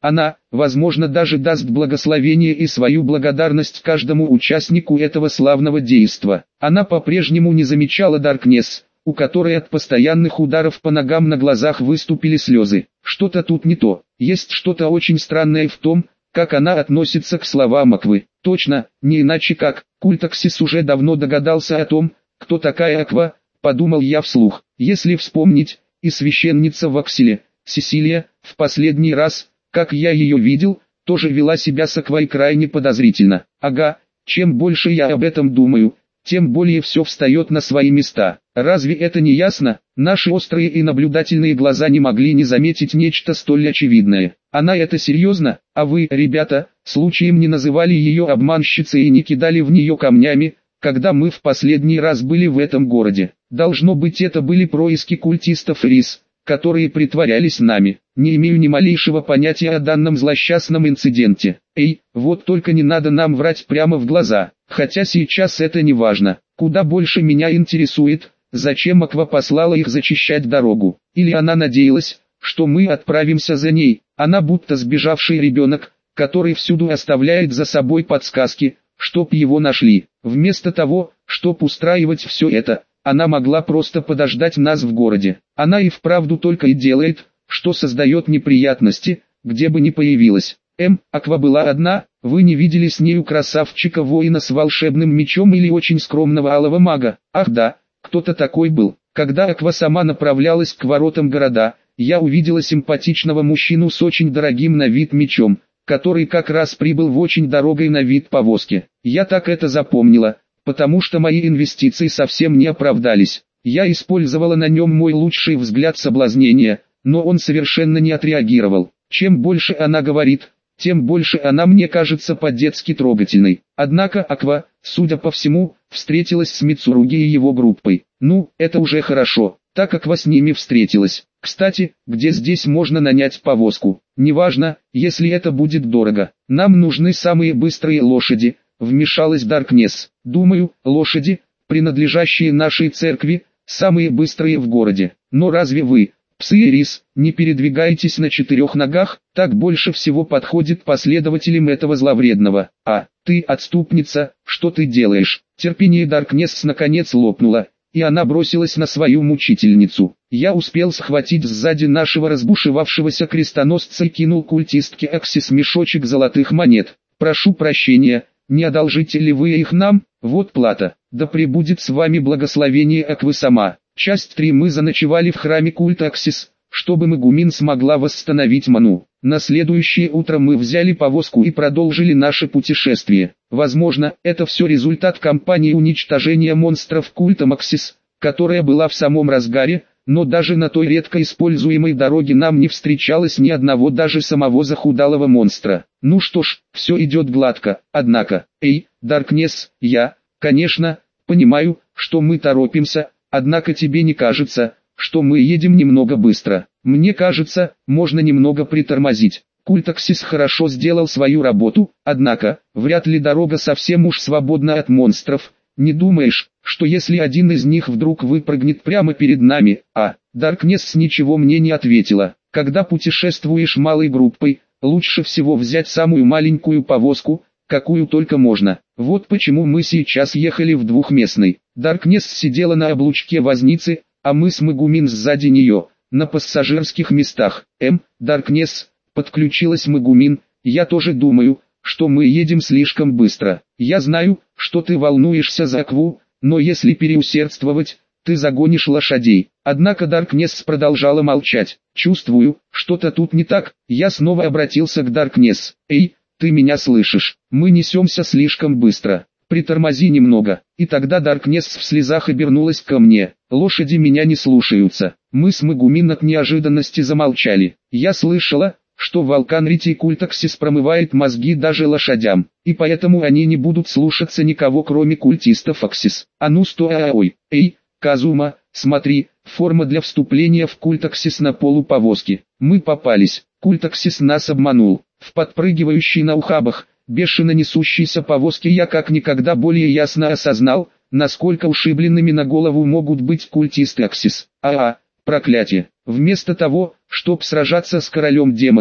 Она, возможно, даже даст благословение и свою благодарность каждому участнику этого славного действа. Она по-прежнему не замечала Даркнесс, у которой от постоянных ударов по ногам на глазах выступили слезы. Что-то тут не то. Есть что-то очень странное в том, как она относится к словам Аквы. Точно, не иначе как, Культаксис уже давно догадался о том, кто такая Аква, подумал я вслух. Если вспомнить, и священница в Акселе, Сесилия, в последний раз, как я ее видел, тоже вела себя с Аквой крайне подозрительно. Ага, чем больше я об этом думаю, тем более все встает на свои места. Разве это не ясно? Наши острые и наблюдательные глаза не могли не заметить нечто столь очевидное. Она это серьезно? А вы, ребята, случаем не называли ее обманщицей и не кидали в нее камнями, когда мы в последний раз были в этом городе? Должно быть, это были происки культистов Рис, которые притворялись нами. Не имею ни малейшего понятия о данном злосчастном инциденте. Эй, вот только не надо нам врать прямо в глаза. Хотя сейчас это не важно. Куда больше меня интересует, зачем Аква послала их зачищать дорогу. Или она надеялась, что мы отправимся за ней. Она будто сбежавший ребенок, который всюду оставляет за собой подсказки, чтоб его нашли. Вместо того, чтоб устраивать все это, она могла просто подождать нас в городе. Она и вправду только и делает, что создает неприятности, где бы ни появилась. Аква была одна, вы не видели с нею красавчика-воина с волшебным мечом или очень скромного алого мага? Ах да, кто-то такой был. Когда Аква сама направлялась к воротам города, я увидела симпатичного мужчину с очень дорогим на вид мечом, который как раз прибыл в очень дорогой на вид повозке. Я так это запомнила, потому что мои инвестиции совсем не оправдались. Я использовала на нем мой лучший взгляд соблазнения, но он совершенно не отреагировал. Чем больше она говорит, тем больше она мне кажется по-детски трогательной. Однако Аква, судя по всему, встретилась с Мицуруги и его группой. Ну, это уже хорошо, так Аква с ними встретилась. Кстати, где здесь можно нанять повозку? Неважно, если это будет дорого. Нам нужны самые быстрые лошади, вмешалась Даркнесс. Думаю, лошади, принадлежащие нашей церкви, самые быстрые в городе. Но разве вы, псы и рис, не передвигаетесь на 4 ногах? Так больше всего подходит последователям этого зловредного. А, ты отступница, что ты делаешь? Терпение Даркнесс наконец лопнуло, и она бросилась на свою мучительницу. Я успел схватить сзади нашего разбушевавшегося крестоносца и кинул культистке Аксис мешочек золотых монет. Прошу прощения, не одолжите ли вы их нам? Вот плата. Да пребудет с вами благословение Аквы сама. Часть 3. Мы заночевали в храме культа Аксис, чтобы Мегумин смогла восстановить ману. На следующее утро мы взяли повозку и продолжили наше путешествие. Возможно, это все результат кампании уничтожения монстров культа Аксис, которая была в самом разгаре, но даже на той редко используемой дороге нам не встречалось ни одного даже самого захудалого монстра. Ну что ж, все идет гладко, однако, Даркнесс, я, конечно, понимаю, что мы торопимся, однако тебе не кажется, что мы едем немного быстро? Мне кажется, можно немного притормозить. Культаксис хорошо сделал свою работу, однако, вряд ли дорога совсем уж свободна от монстров. Не думаешь, что если один из них вдруг выпрыгнет прямо перед нами? Даркнесс ничего мне не ответила. Когда путешествуешь малой группой, лучше всего взять самую маленькую повозку, какую только можно. Вот почему мы сейчас ехали в двухместной. Даркнесс сидела на облучке возницы, а мы с Мегумин сзади нее, на пассажирских местах. Даркнесс, подключилась Мегумин, я тоже думаю, что мы едем слишком быстро. Я знаю, что ты волнуешься за Акву, но если переусердствовать, ты загонишь лошадей. Однако Даркнесс продолжала молчать. Чувствую, что-то тут не так. Я снова обратился к Даркнесс. Ты меня слышишь? Мы несемся слишком быстро. Притормози немного. И тогда Даркнесс в слезах обернулась ко мне. Лошади меня не слушаются. Мы с Мегумин от неожиданности замолчали. Я слышала, что Вулканрити Культаксис промывает мозги даже лошадям, и поэтому они не будут слушаться никого кроме культистов Аксис. А ну стой, Казума, смотри, форма для вступления в Культаксис на полу повозки. Мы попались, Культаксис нас обманул. В подпрыгивающей на ухабах, бешено несущейся повозке я как никогда более ясно осознал, насколько ушибленными на голову могут быть культисты Аксис. Проклятие! Вместо того, чтобы сражаться с королем демонов,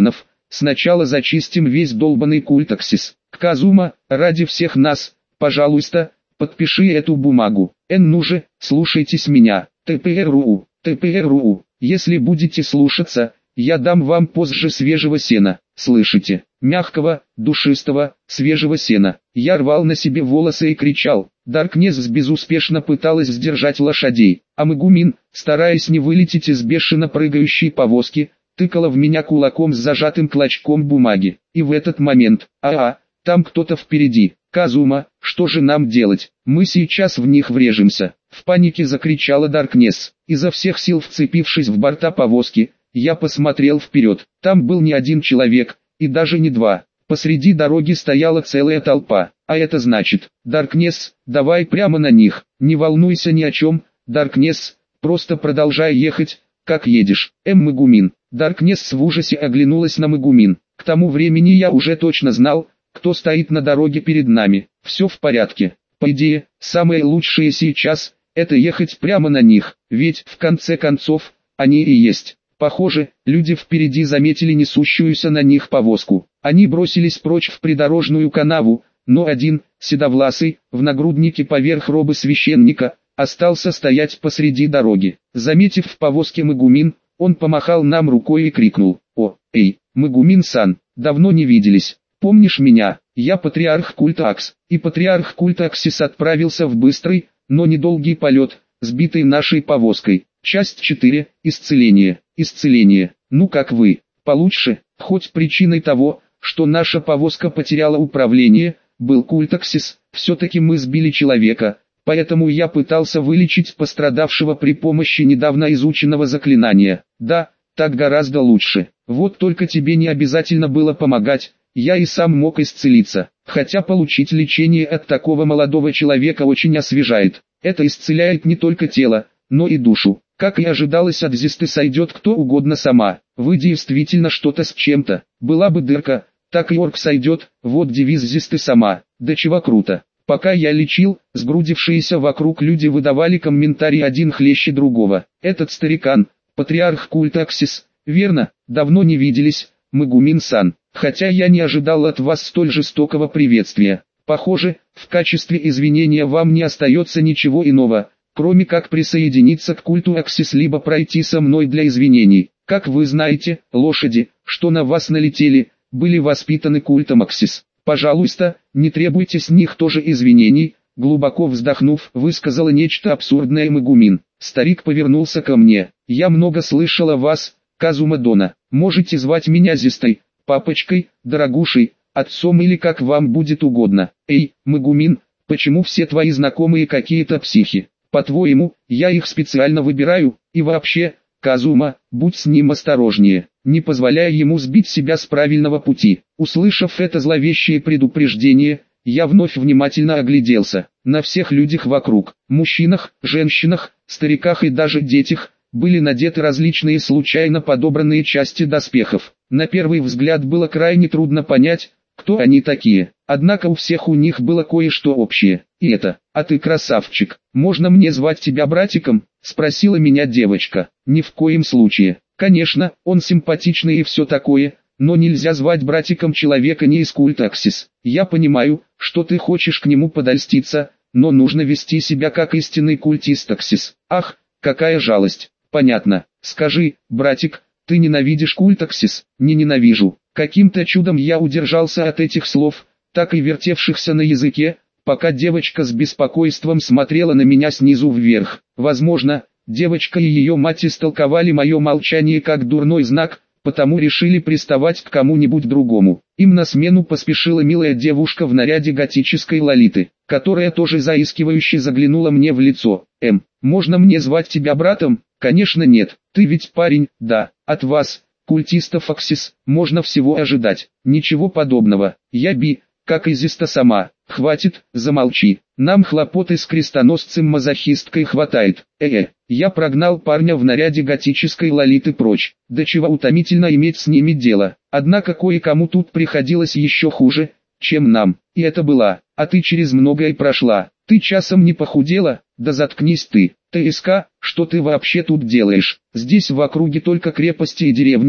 сначала зачистим весь долбанный культаксис. Казума, ради всех нас, пожалуйста, подпиши эту бумагу. Ну же, слушайтесь меня. ТПРУ, ТПРУ, если будете слушаться, я дам вам позже свежего сена. Слышите? Мягкого, душистого, свежего сена. Я рвал на себе волосы и кричал. Даркнесс безуспешно пыталась сдержать лошадей, а Мегумин, стараясь не вылететь из бешено прыгающей повозки, тыкала в меня кулаком с зажатым клочком бумаги. И в этот момент, там кто-то впереди. Казума, что же нам делать? Мы сейчас в них врежемся. В панике закричала Даркнесс. Изо всех сил вцепившись в борта повозки, я посмотрел вперед. Там был не один человек, и даже не два. Посреди дороги стояла целая толпа. А это значит, Даркнесс, давай прямо на них. Не волнуйся ни о чем, Даркнесс, просто продолжай ехать, как едешь. Мегумин. Даркнесс в ужасе оглянулась на Мегумин. К тому времени я уже точно знал, кто стоит на дороге перед нами. Все в порядке. По идее, самое лучшее сейчас – это ехать прямо на них, ведь, в конце концов, они и есть. Похоже, люди впереди заметили несущуюся на них повозку. Они бросились прочь в придорожную канаву, но один, седовласый, в нагруднике поверх робы священника, остался стоять посреди дороги. Заметив в повозке Мегумин, он помахал нам рукой и крикнул: «О, эй, Мегумин-сан, давно не виделись. Помнишь меня? Я патриарх культа Акс». И патриарх культа Аксис отправился в быстрый, но недолгий полет, сбитый нашей повозкой. Часть 4. Исцеление. Исцеление. Ну как вы? Получше? Хоть причиной того, что наша повозка потеряла управление, был культаксис, все-таки мы сбили человека, поэтому я пытался вылечить пострадавшего при помощи недавно изученного заклинания. Да, так гораздо лучше. Вот только тебе не обязательно было помогать. Я и сам мог исцелиться, хотя получить лечение от такого молодого человека очень освежает. Это исцеляет не только тело, но и душу. Как и ожидалось, от Зисты сойдет кто угодно сама. Вы действительно что-то с чем-то. Была бы дырка, так и орк сойдет. Вот девиз Зисты сама. Да чего круто. Пока я лечил, сгрудившиеся вокруг люди выдавали комментарии один хлеще другого. Этот старикан, патриарх культа Аксис, верно, давно не виделись, Мегумин-сан. Хотя я не ожидал от вас столь жестокого приветствия. Похоже, в качестве извинения вам не остается ничего иного, кроме как присоединиться к культу Аксис либо пройти со мной для извинений. Как вы знаете, лошади, что на вас налетели, были воспитаны культом Аксис. Пожалуйста, не требуйте с них тоже извинений. Глубоко вздохнув, высказала нечто абсурдное Мегумин. Старик повернулся ко мне. Я много слышал о вас, Казума Дона. Можете звать меня Зистой, папочкой, дорогушей, отцом или как вам будет угодно. Эй, Мегумин, почему все твои знакомые какие-то психи? По-твоему, я их специально выбираю? И вообще, Казума, будь с ним осторожнее, не позволяя ему сбить себя с правильного пути. Услышав это зловещее предупреждение, я вновь внимательно огляделся. На всех людях вокруг, мужчинах, женщинах, стариках и даже детях, были надеты различные случайно подобранные части доспехов. На первый взгляд было крайне трудно понять, кто они такие. Однако у всех у них было кое-что общее. И это: «А ты красавчик, можно мне звать тебя братиком?» — спросила меня девочка. «Ни в коем случае. Конечно, он симпатичный и все такое, но нельзя звать братиком человека не из культа Аксис. Я понимаю, что ты хочешь к нему подольститься, но нужно вести себя как истинный культист Аксис». «Ах, какая жалость. Понятно. Скажи, братик, ты ненавидишь культ Аксис?» «Не ненавижу». Каким-то чудом я удержался от этих слов, так и вертевшихся на языке, пока девочка с беспокойством смотрела на меня снизу вверх. Возможно, девочка и ее мать истолковали мое молчание как дурной знак, потому решили приставать к кому-нибудь другому. Им на смену поспешила милая девушка в наряде готической лолиты, которая тоже заискивающе заглянула мне в лицо. Можно мне звать тебя братом?» «Конечно нет, ты ведь парень, да, от вас, культистов Аксис, можно всего ожидать». «Ничего подобного, я би, как и Зиста сама». «Хватит, замолчи, нам хлопоты с крестоносцем-мазохисткой хватает». Я прогнал парня в наряде готической лолиты прочь. До чего утомительно иметь с ними дело. Однако кое-кому тут приходилось еще хуже, чем нам. И это была: «А ты через многое прошла. Ты часом не похудела?» «Да заткнись ты, ТСК, что ты вообще тут делаешь? Здесь в округе только крепости и деревни,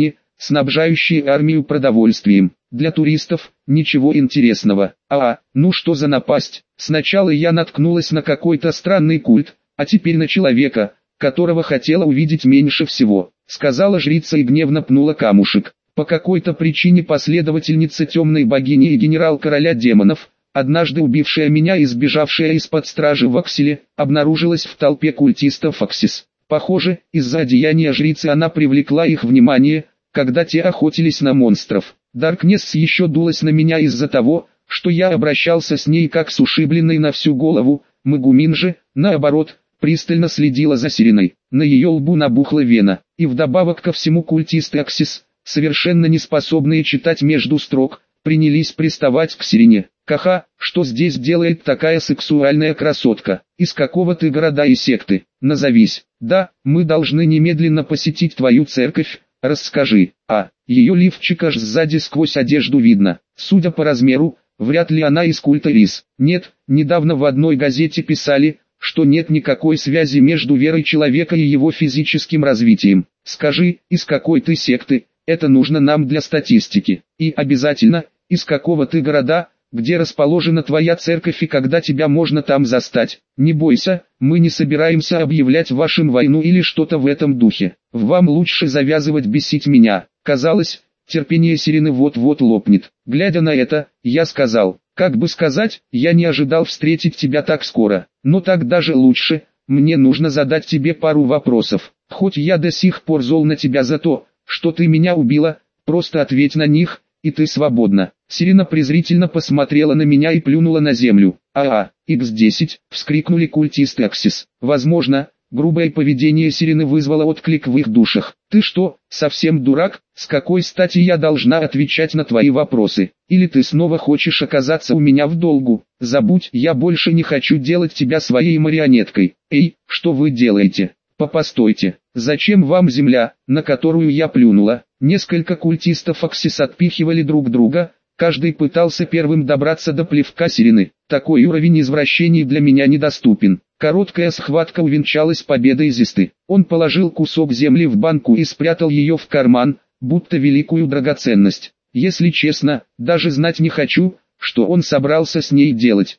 снабжающие армию продовольствием. Для туристов ничего интересного. Ну что за напасть? Сначала я наткнулась на какой-то странный культ, а теперь на человека, которого хотела увидеть меньше всего, сказала жрица и гневно пнула камушек. По какой-то причине последовательница темной богини и генерал короля демонов, однажды убившая меня и сбежавшая из-под стражи в Акселе, обнаружилась в толпе культистов Аксис. Похоже, из-за одеяния жрицы она привлекла их внимание, когда те охотились на монстров. Даркнесс еще дулась на меня из-за того, что я обращался с ней как с ушибленной на всю голову. Магумин же, наоборот, пристально следила за Сиреной. На ее лбу набухла вена, и вдобавок ко всему культисты Аксис, совершенно не способные читать между строк, принялись приставать к Сирене. «Каха, что здесь делает такая сексуальная красотка? Из какого ты города и секты? Назовись. Да, мы должны немедленно посетить твою церковь. Расскажи». Ее лифчик аж сзади сквозь одежду видно. Судя по размеру, вряд ли она из культа Рис. Нет, недавно в одной газете писали, что нет никакой связи между верой человека и его физическим развитием. Скажи, из какой ты секты, это нужно нам для статистики. И обязательно, из какого ты города, где расположена твоя церковь и когда тебя можно там застать. Не бойся, мы не собираемся объявлять вашим войну или что-то в этом духе. Вам лучше завязывать бесить меня. Казалось, терпение Сирены вот-вот лопнет. Глядя на это, я сказал, как бы сказать, я не ожидал встретить тебя так скоро. Но так даже лучше, мне нужно задать тебе пару вопросов. Хоть я до сих пор зол на тебя за то, что ты меня убила, просто ответь на них, и ты свободна. Сирена презрительно посмотрела на меня и плюнула на землю. X10, вскрикнули культисты Аксис. Возможно, грубое поведение Сирены вызвало отклик в их душах. Ты что, совсем дурак? С какой стати я должна отвечать на твои вопросы? Или ты снова хочешь оказаться у меня в долгу? Забудь, я больше не хочу делать тебя своей марионеткой. Эй, что вы делаете? Постойте, зачем вам земля, на которую я плюнула? Несколько культистов Аксис отпихивали друг друга, каждый пытался первым добраться до плевка Сирены. Такой уровень извращений для меня недоступен. Короткая схватка увенчалась победой Зисты. Он положил кусок земли в банку и спрятал ее в карман, будто великую драгоценность. Если честно, даже знать не хочу, что он собрался с ней делать.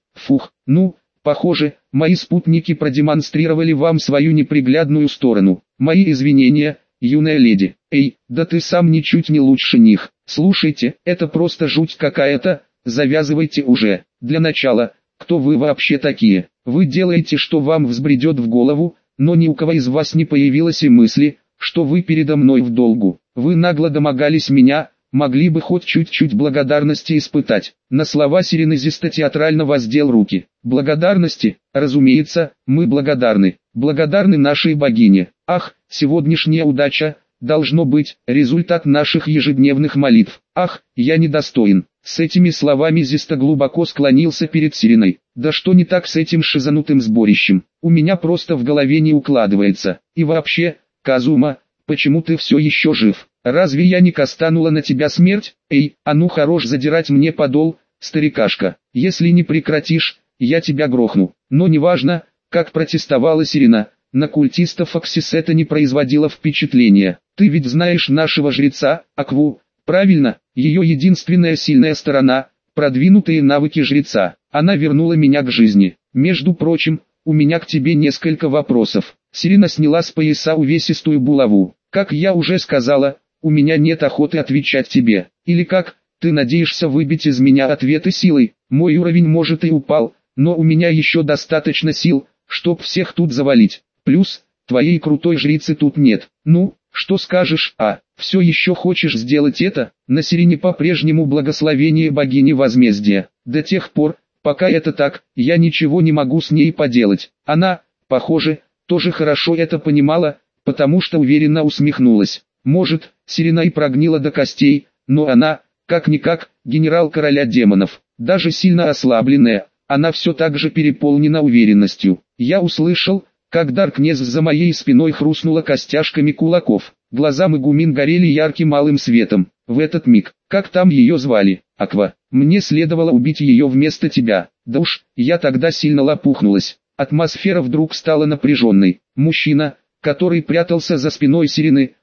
Похоже, мои спутники продемонстрировали вам свою неприглядную сторону. Мои извинения, юная леди. Эй, да ты сам ничуть не лучше них. Слушайте, это просто жуть какая-то, завязывайте уже. Для начала, кто вы вообще такие? Вы делаете, что вам взбредет в голову, но ни у кого из вас не появилось и мысли, что вы передо мной в долгу. Вы нагло домогались меня, могли бы хоть чуть-чуть благодарности испытать. На слова Сирены Зиста театрально воздел руки. Благодарности? Разумеется, мы благодарны. Благодарны нашей богине. Сегодняшняя удача, должно быть, результат наших ежедневных молитв. Я недостоин. С этими словами Зиста глубоко склонился перед Сиреной. Да что не так с этим шизанутым сборищем? У меня просто в голове не укладывается. И вообще, Казума, почему ты все еще жив? Разве я не кастанула на тебя смерть? Эй, хорош задирать мне подол, старикашка. Если не прекратишь, я тебя грохну. Но неважно, как протестовала Сирена, на культистов Аксис это не производило впечатления. Ты ведь знаешь нашего жреца, Акву, правильно? Ее единственная сильная сторона – продвинутые навыки жреца. Она вернула меня к жизни. Между прочим, у меня к тебе несколько вопросов. Сирена сняла с пояса увесистую булаву. Как я уже сказала, у меня нет охоты отвечать тебе. Или как, ты надеешься выбить из меня ответы силой? Мой уровень может и упал, но у меня еще достаточно сил, чтоб всех тут завалить. Плюс, твоей крутой жрицы тут нет. Что скажешь? Все еще хочешь сделать это? На Сирене по-прежнему благословение богини возмездия. До тех пор, пока это так, я ничего не могу с ней поделать. Она, похоже, тоже хорошо это понимала, потому что уверенно усмехнулась. Может, Сирена и прогнила до костей, но она, как-никак, генерал короля демонов. Даже сильно ослабленная, она все так же переполнена уверенностью. Я услышал, как Даркнесс за моей спиной хрустнула костяшками кулаков. Глаза Магумин горели ярким алым светом. В этот миг, как там ее звали? Аква. Мне следовало убить ее вместо тебя. Да уж, я тогда сильно лопухнулась. Атмосфера вдруг стала напряженной. Мужчина, который прятался за спиной Сирены,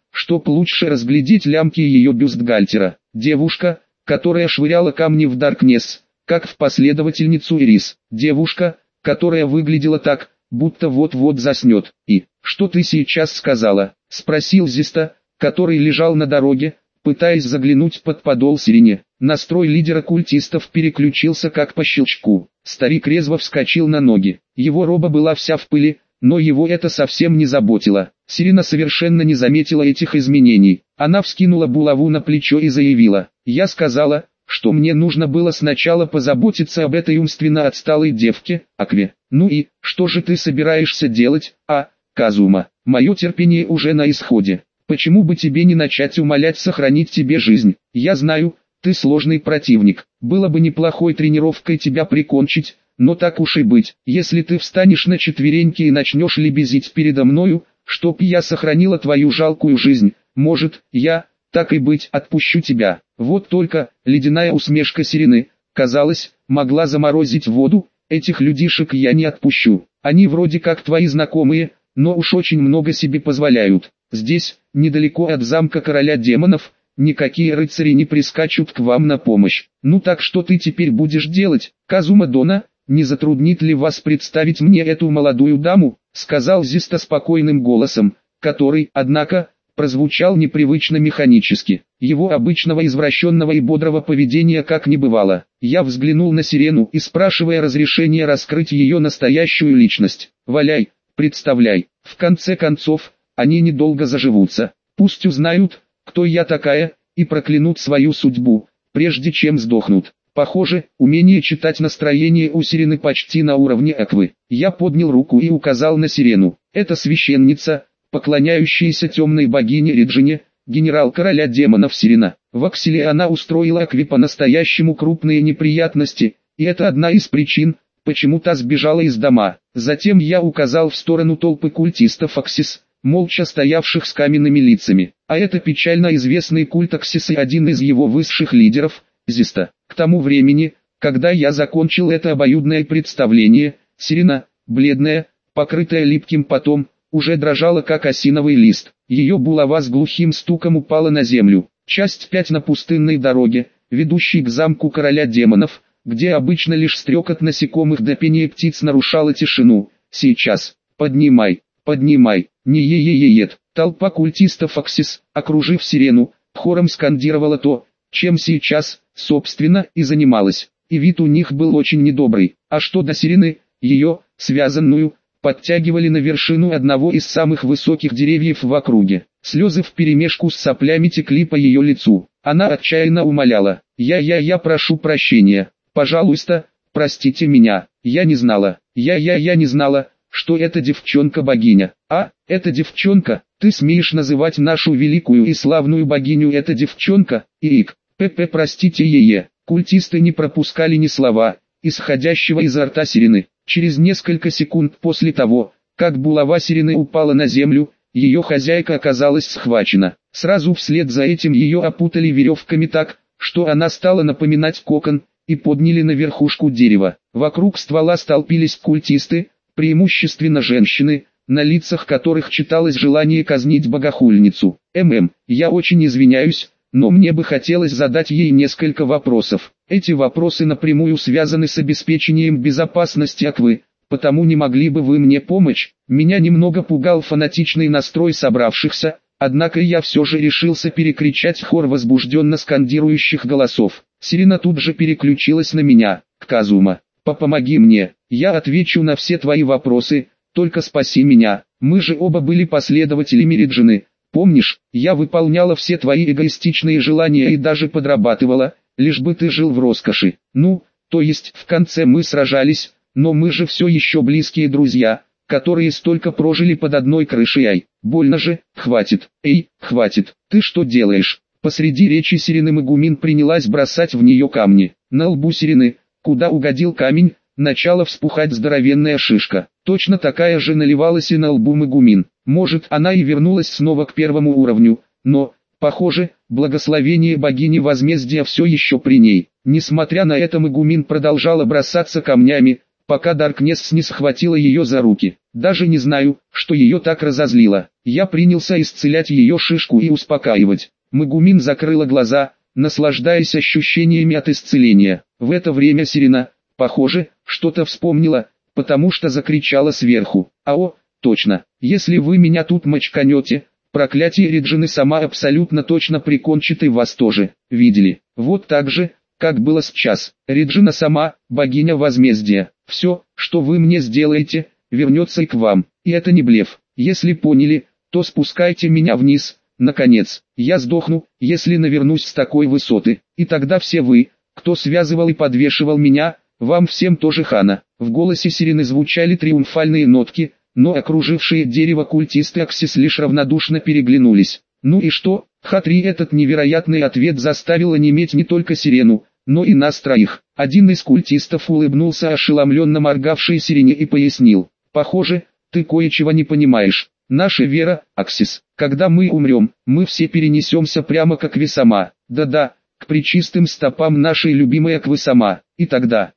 чтоб лучше разглядеть лямки ее бюстгальтера. Девушка, которая швыряла камни в Даркнесс, как в последовательницу Ирис. Девушка, которая выглядела так, будто вот-вот заснет. «И, что ты сейчас сказала?» — спросил Зиста, который лежал на дороге, пытаясь заглянуть под подол Сирене. Настрой лидера культистов переключился как по щелчку. Старик резво вскочил на ноги. Его роба была вся в пыли, но его это совсем не заботило. Сирена совершенно не заметила этих изменений. Она вскинула булаву на плечо и заявила: «Я сказала, что мне нужно было сначала позаботиться об этой умственно отсталой девке, Акве. Ну и, что же ты собираешься делать, Казума? Мое терпение уже на исходе. Почему бы тебе не начать умолять сохранить тебе жизнь? Я знаю, ты сложный противник. Было бы неплохой тренировкой тебя прикончить, но так уж и быть. Если ты встанешь на четвереньки и начнешь лебезить передо мною, чтоб я сохранила твою жалкую жизнь, может, я, так и быть, отпущу тебя». Вот только, ледяная усмешка Сирены, казалось, могла заморозить воду. «Этих людишек я не отпущу. Они вроде как твои знакомые, но уж очень много себе позволяют. Здесь, недалеко от замка короля демонов, никакие рыцари не прискачут к вам на помощь. Ну так что ты теперь будешь делать, Казума Дона? Не затруднит ли вас представить мне эту молодую даму?» — сказал Зиста спокойным голосом, который, однако, прозвучал непривычно механически. Его обычного извращенного и бодрого поведения как не бывало. Я взглянул на Сирену и, спрашивая разрешения раскрыть ее настоящую личность: «Валяй, представляй, в конце концов, они недолго заживутся. Пусть узнают, кто я такая, и проклянут свою судьбу, прежде чем сдохнут». Похоже, умение читать настроение у Сирены почти на уровне Аквы. Я поднял руку и указал на Сирену. «Это священница, поклоняющаяся темной богине Реджине, генерал короля демонов Сирена. В Акселе она устроила Акве по-настоящему крупные неприятности, и это одна из причин, почему та сбежала из дома». Затем я указал в сторону толпы культистов Аксис, молча стоявших с каменными лицами. «А это печально известный культ Аксис и один из его высших лидеров, Зиста». К тому времени, когда я закончил это обоюдное представление, Сирена, бледная, покрытая липким потом, уже дрожала как осиновый лист. Ее булава с глухим стуком упала на землю. Часть 5 на пустынной дороге, ведущей к замку короля демонов, где обычно лишь стрекот насекомых да пение птиц нарушало тишину. «Сейчас, поднимай, поднимай, не е-е-е-ет». Толпа культистов Аксис, окружив Сирену, хором скандировала то, чем сейчас, собственно, и занималась. И вид у них был очень недобрый. А что до Сирены, ее, связанную, подтягивали на вершину одного из самых высоких деревьев в округе. Слезы вперемешку с соплями текли по ее лицу. Она отчаянно умоляла: «Я прошу прощения. Пожалуйста, простите меня. Я не знала. Я не знала, что эта девчонка богиня». «А, эта девчонка? Ты смеешь называть нашу великую и славную богиню эта девчонка?» «Ик, простите ее». Культисты не пропускали ни слова, исходящего изо рта Сирены. Через несколько секунд после того, как булава Сирены упала на землю, ее хозяйка оказалась схвачена. Сразу вслед за этим ее опутали веревками так, что она стала напоминать кокон, и подняли на верхушку дерева. Вокруг ствола столпились культисты, преимущественно женщины, на лицах которых читалось желание казнить богохульницу. Я очень извиняюсь, но мне бы хотелось задать ей несколько вопросов. Эти вопросы напрямую связаны с обеспечением безопасности Аквы, потому не могли бы вы мне помочь? Меня немного пугал фанатичный настрой собравшихся, однако я все же решился перекричать хор возбужденно скандирующих голосов. Сирена тут же переключилась на меня: «Казума, помоги мне, я отвечу на все твои вопросы, только спаси меня. Мы же оба были последователями Реджины. Помнишь, я выполняла все твои эгоистичные желания и даже подрабатывала, лишь бы ты жил в роскоши. Ну, то есть в конце мы сражались, но мы же все еще близкие друзья, которые столько прожили под одной крышей. Ай, больно же, хватит, хватит, ты что делаешь?» Посреди речи Сирены Мегумин принялась бросать в нее камни. На лбу Сирены, куда угодил камень, начала вспухать здоровенная шишка. Точно такая же наливалась и на лбу Мегумин. Может, она и вернулась снова к первому уровню, но, похоже, благословение богини возмездия все еще при ней. Несмотря на это, Мегумин продолжала бросаться камнями, пока Даркнесс не схватила ее за руки. Даже не знаю, что ее так разозлило. Я принялся исцелять ее шишку и успокаивать. Магумин закрыла глаза, наслаждаясь ощущениями от исцеления. В это время Сирена, похоже, что-то вспомнила, потому что закричала сверху. «Ао, точно, если вы меня тут мочканете, проклятие Реджины сама абсолютно точно прикончит и вас тоже. Видели? Вот так же, как было сейчас. Реджина сама, богиня возмездия. Все, что вы мне сделаете, вернется и к вам. И это не блеф. Если поняли, то спускайте меня вниз. Наконец, я сдохну, если навернусь с такой высоты. И тогда все вы, кто связывал и подвешивал меня, вам всем тоже хана». В голосе Сирены звучали триумфальные нотки, но окружившие дерево культисты Аксис лишь равнодушно переглянулись. Ну и что? Х3. Этот невероятный ответ заставил онеметь не только Сирену, но и нас троих. Один из культистов улыбнулся ошеломленно моргавшей Сирене и пояснил: «Похоже, ты кое-чего не понимаешь. Наша вера, Аксис, когда мы умрем, мы все перенесемся прямо к Аквисама. Да-да, к пречистым стопам нашей любимой Аквисама. И тогда,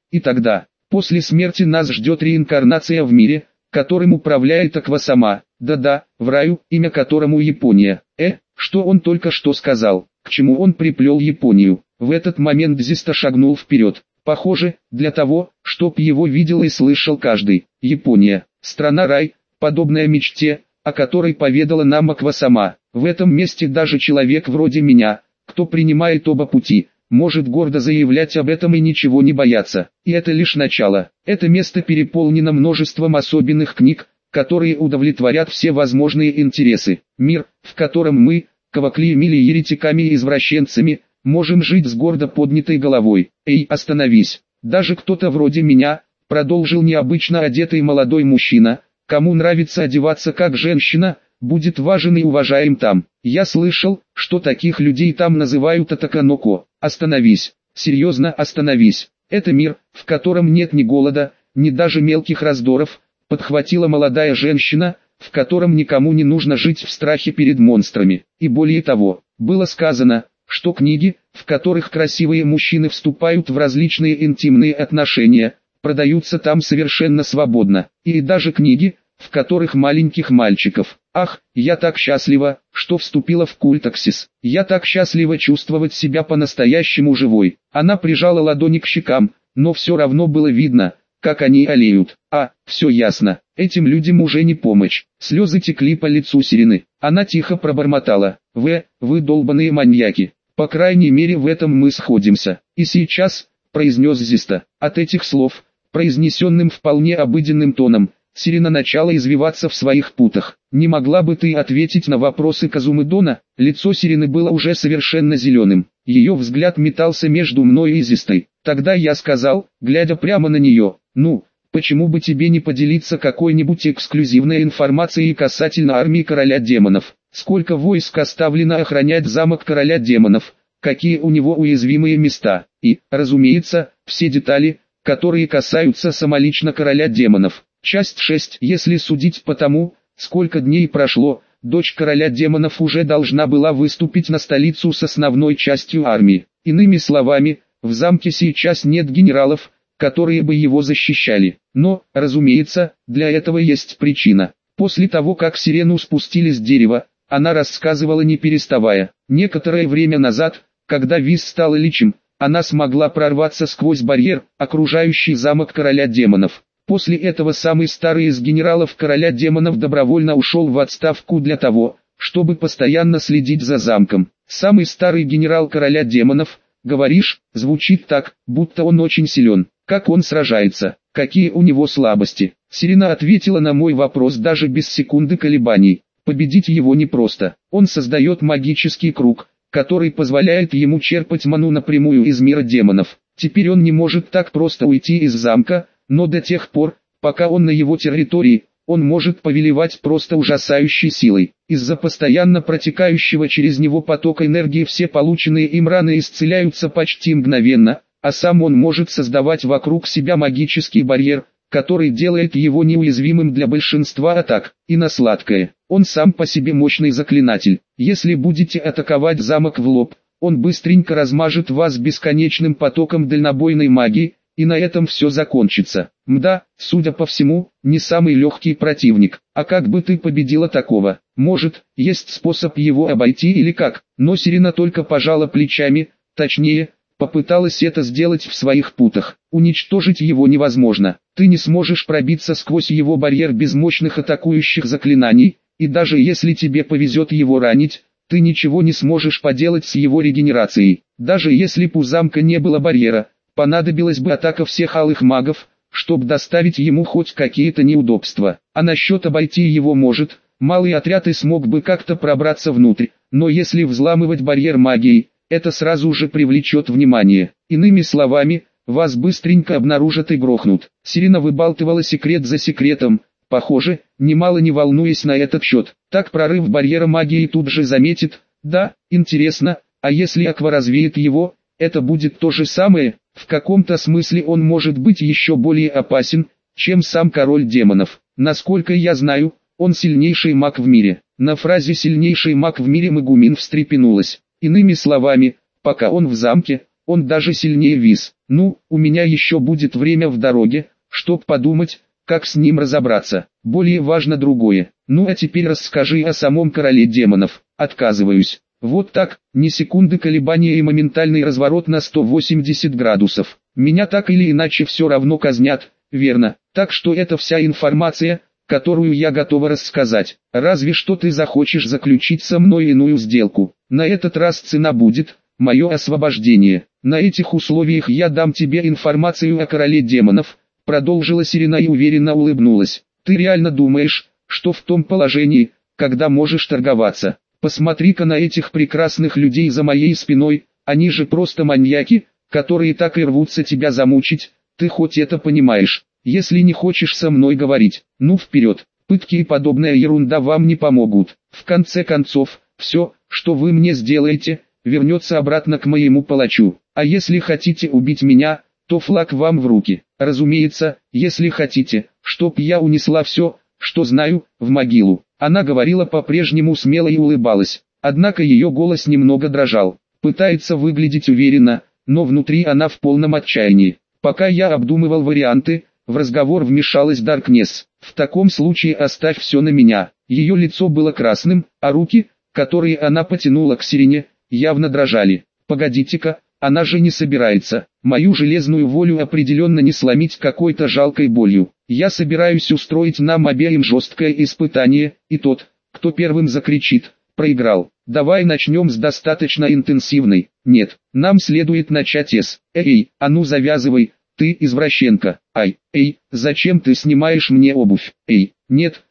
после смерти нас ждет реинкарнация в мире, которым управляет Аквасама. Да-да, в раю, имя которому Япония». Что он только что сказал? К чему он приплел Японию? В этот момент Зиста шагнул вперед. Похоже, для того, чтоб его видел и слышал каждый. Япония, страна-рай, подобная мечте, о которой поведала нам Аквасама. В этом месте даже человек вроде меня, кто принимает оба пути, может гордо заявлять об этом и ничего не бояться. И это лишь начало. Это место переполнено множеством особенных книг, которые удовлетворят все возможные интересы. Мир, в котором мы, коваклеями и еретиками и извращенцами, можем жить с гордо поднятой головой. «Эй, остановись! Даже кто-то вроде меня», — продолжил необычно одетый молодой мужчина, «кому нравится одеваться как женщина, будет важен и уважаем там. Я слышал, что таких людей там называют атаканоко. Остановись, серьезно остановись. Это мир, в котором нет ни голода, ни даже мелких раздоров», — подхватила молодая женщина, «в котором никому не нужно жить в страхе перед монстрами. И более того, было сказано, что книги, в которых красивые мужчины вступают в различные интимные отношения, продаются там совершенно свободно. И даже книги, в которых маленьких мальчиков. Ах, я так счастлива, что вступила в культ Аксис. Я так счастлива чувствовать себя по-настоящему живой». Она прижала ладони к щекам, но все равно было видно, как они олеют. Все ясно, этим людям уже не помочь. Слезы текли по лицу Сирены. Она тихо пробормотала: вы долбаные маньяки. По крайней мере в этом мы сходимся. И сейчас, произнес Зиста, от этих слов, произнесенным вполне обыденным тоном, Сирена начала извиваться в своих путах. «Не могла бы ты ответить на вопросы Казумидона?» Лицо Сирены было уже совершенно зеленым. Ее взгляд метался между мной и Зистой. Тогда я сказал, глядя прямо на нее: «Ну, почему бы тебе не поделиться какой-нибудь эксклюзивной информацией касательно армии короля демонов? Сколько войск оставлено охранять замок короля демонов? Какие у него уязвимые места? И, разумеется, все детали, которые касаются самолично короля демонов». Часть 6. Если судить по тому, сколько дней прошло, дочь короля демонов уже должна была выступить на столицу с основной частью армии. Иными словами, в замке сейчас нет генералов, которые бы его защищали. Но, разумеется, для этого есть причина. После того, как Сирену спустили с дерева, она рассказывала не переставая. Некоторое время назад, когда Вис стала личем, она смогла прорваться сквозь барьер, окружающий замок короля демонов. После этого самый старый из генералов короля демонов добровольно ушел в отставку для того, чтобы постоянно следить за замком. Самый старый генерал короля демонов, говоришь, звучит так, будто он очень силен. Как он сражается? Какие у него слабости? Сирена ответила на мой вопрос даже без секунды колебаний. Победить его непросто. Он создает магический круг, который позволяет ему черпать ману напрямую из мира демонов. Теперь он не может так просто уйти из замка, но до тех пор, пока он на его территории, он может повелевать просто ужасающей силой. Из-за постоянно протекающего через него потока энергии все полученные им раны исцеляются почти мгновенно, а сам он может создавать вокруг себя магический барьер, который делает его неуязвимым для большинства атак. И на сладкое, он сам по себе мощный заклинатель. Если будете атаковать замок в лоб, он быстренько размажет вас бесконечным потоком дальнобойной магии, и на этом все закончится. Мда, судя по всему, не самый легкий противник. А как бы ты победила такого? Может, есть способ его обойти или как? Но Сирена только пожала плечами, точнее, попыталась это сделать в своих путах. Уничтожить его невозможно. Ты не сможешь пробиться сквозь его барьер без мощных атакующих заклинаний, и даже если тебе повезет его ранить, ты ничего не сможешь поделать с его регенерацией. Даже если б у замка не было барьера, понадобилась бы атака всех алых магов, чтобы доставить ему хоть какие-то неудобства. А насчет обойти его может, малый отряд и смог бы как-то пробраться внутрь, но если взламывать барьер магией, это сразу же привлечет внимание. Иными словами, вас быстренько обнаружат и грохнут. Сирена выбалтывала секрет за секретом, похоже, немало не волнуясь на этот счет. Так прорыв барьера магии тут же заметит. Да, интересно, а если Аква развеет его, это будет то же самое? В каком-то смысле он может быть еще более опасен, чем сам король демонов. Насколько я знаю, он сильнейший маг в мире. На фразе «сильнейший маг в мире» Магумин встрепенулась. Иными словами, пока он в замке, он даже сильнее Виз. Ну, у меня еще будет время в дороге, чтоб подумать, как с ним разобраться. Более важно другое. Ну а теперь расскажи о самом короле демонов. Отказываюсь. Вот так, ни секунды колебания и моментальный разворот на 180 градусов. Меня так или иначе все равно казнят, верно? Так что это вся информация, которую я готова рассказать. Разве что ты захочешь заключить со мной иную сделку. На этот раз цена будет мое освобождение. На этих условиях я дам тебе информацию о короле демонов, продолжила Сирена и уверенно улыбнулась. Ты реально думаешь, что в том положении, когда можешь торговаться? Посмотри-ка на этих прекрасных людей за моей спиной, они же просто маньяки, которые так и рвутся тебя замучить, ты хоть это понимаешь? Если не хочешь со мной говорить, ну вперед, пытки и подобная ерунда вам не помогут. В конце концов, все, что вы мне сделаете, вернется обратно к моему палачу. А если хотите убить меня, то флаг вам в руки. Разумеется, если хотите, чтоб я унесла все, что знаю, в могилу. Она говорила по-прежнему смело и улыбалась, однако ее голос немного дрожал. Пытается выглядеть уверенно, но внутри она в полном отчаянии. Пока я обдумывал варианты, в разговор вмешалась Даркнесс. В таком случае оставь все на меня. Ее лицо было красным, а руки, которые она потянула к Сирене, явно дрожали. Погодите-ка, она же не собирается. Мою железную волю определенно не сломить какой-то жалкой болью. Я собираюсь устроить нам обеим жесткое испытание, и тот, кто первым закричит, проиграл. Давай начнем с достаточно интенсивной. Нет, нам следует начать с «Эй, а ну завязывай, ты извращенка». Ай, эй, зачем ты снимаешь мне обувь? Эй, нет,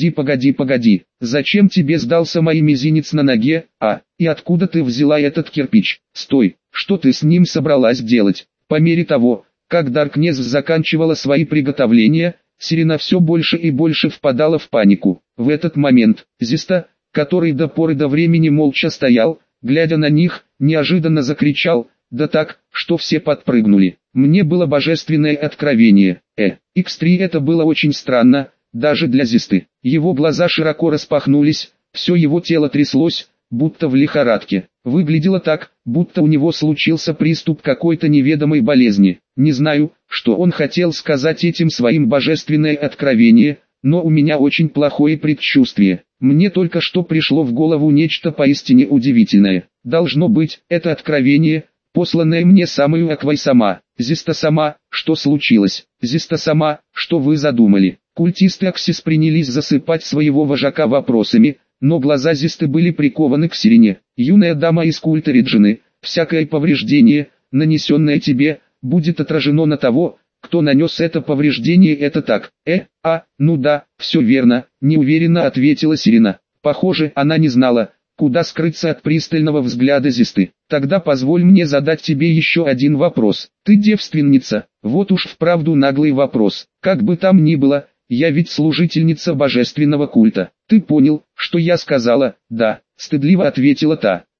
погоди. Зачем тебе сдался мой мизинец на ноге? А, и откуда ты взяла этот кирпич? Стой, что ты с ним собралась делать? По мере того, как Даркнесс заканчивала свои приготовления, Сирена все больше и больше впадала в панику. В этот момент, Зиста, который до поры до времени молча стоял, глядя на них, неожиданно закричал, да так, что все подпрыгнули. Мне было божественное откровение. X3 это было очень странно, даже для Зисты. Его глаза широко распахнулись, все его тело тряслось, будто в лихорадке. Выглядело так, будто у него случился приступ какой-то неведомой болезни. Не знаю, что он хотел сказать этим своим божественное откровение, но у меня очень плохое предчувствие. Мне только что пришло в голову нечто поистине удивительное. Должно быть, это откровение, посланное мне самую Аквой сама. Зиста сама, что случилось? Зиста сама, что вы задумали? Культисты Аксис принялись засыпать своего вожака вопросами, но глаза Зисты были прикованы к Сирене. Юная дама из культа Реджины, всякое повреждение, нанесенное тебе, будет отражено на того, кто нанес это повреждение. Это так? Ну да, все верно, неуверенно ответила Сирена. Похоже, она не знала, куда скрыться от пристального взгляда Зисты. Тогда позволь мне задать тебе еще один вопрос. Ты девственница? Вот уж вправду наглый вопрос. Как бы там ни было, я ведь служительница божественного культа. Ты понял, что я сказала? Да, стыдливо ответила та.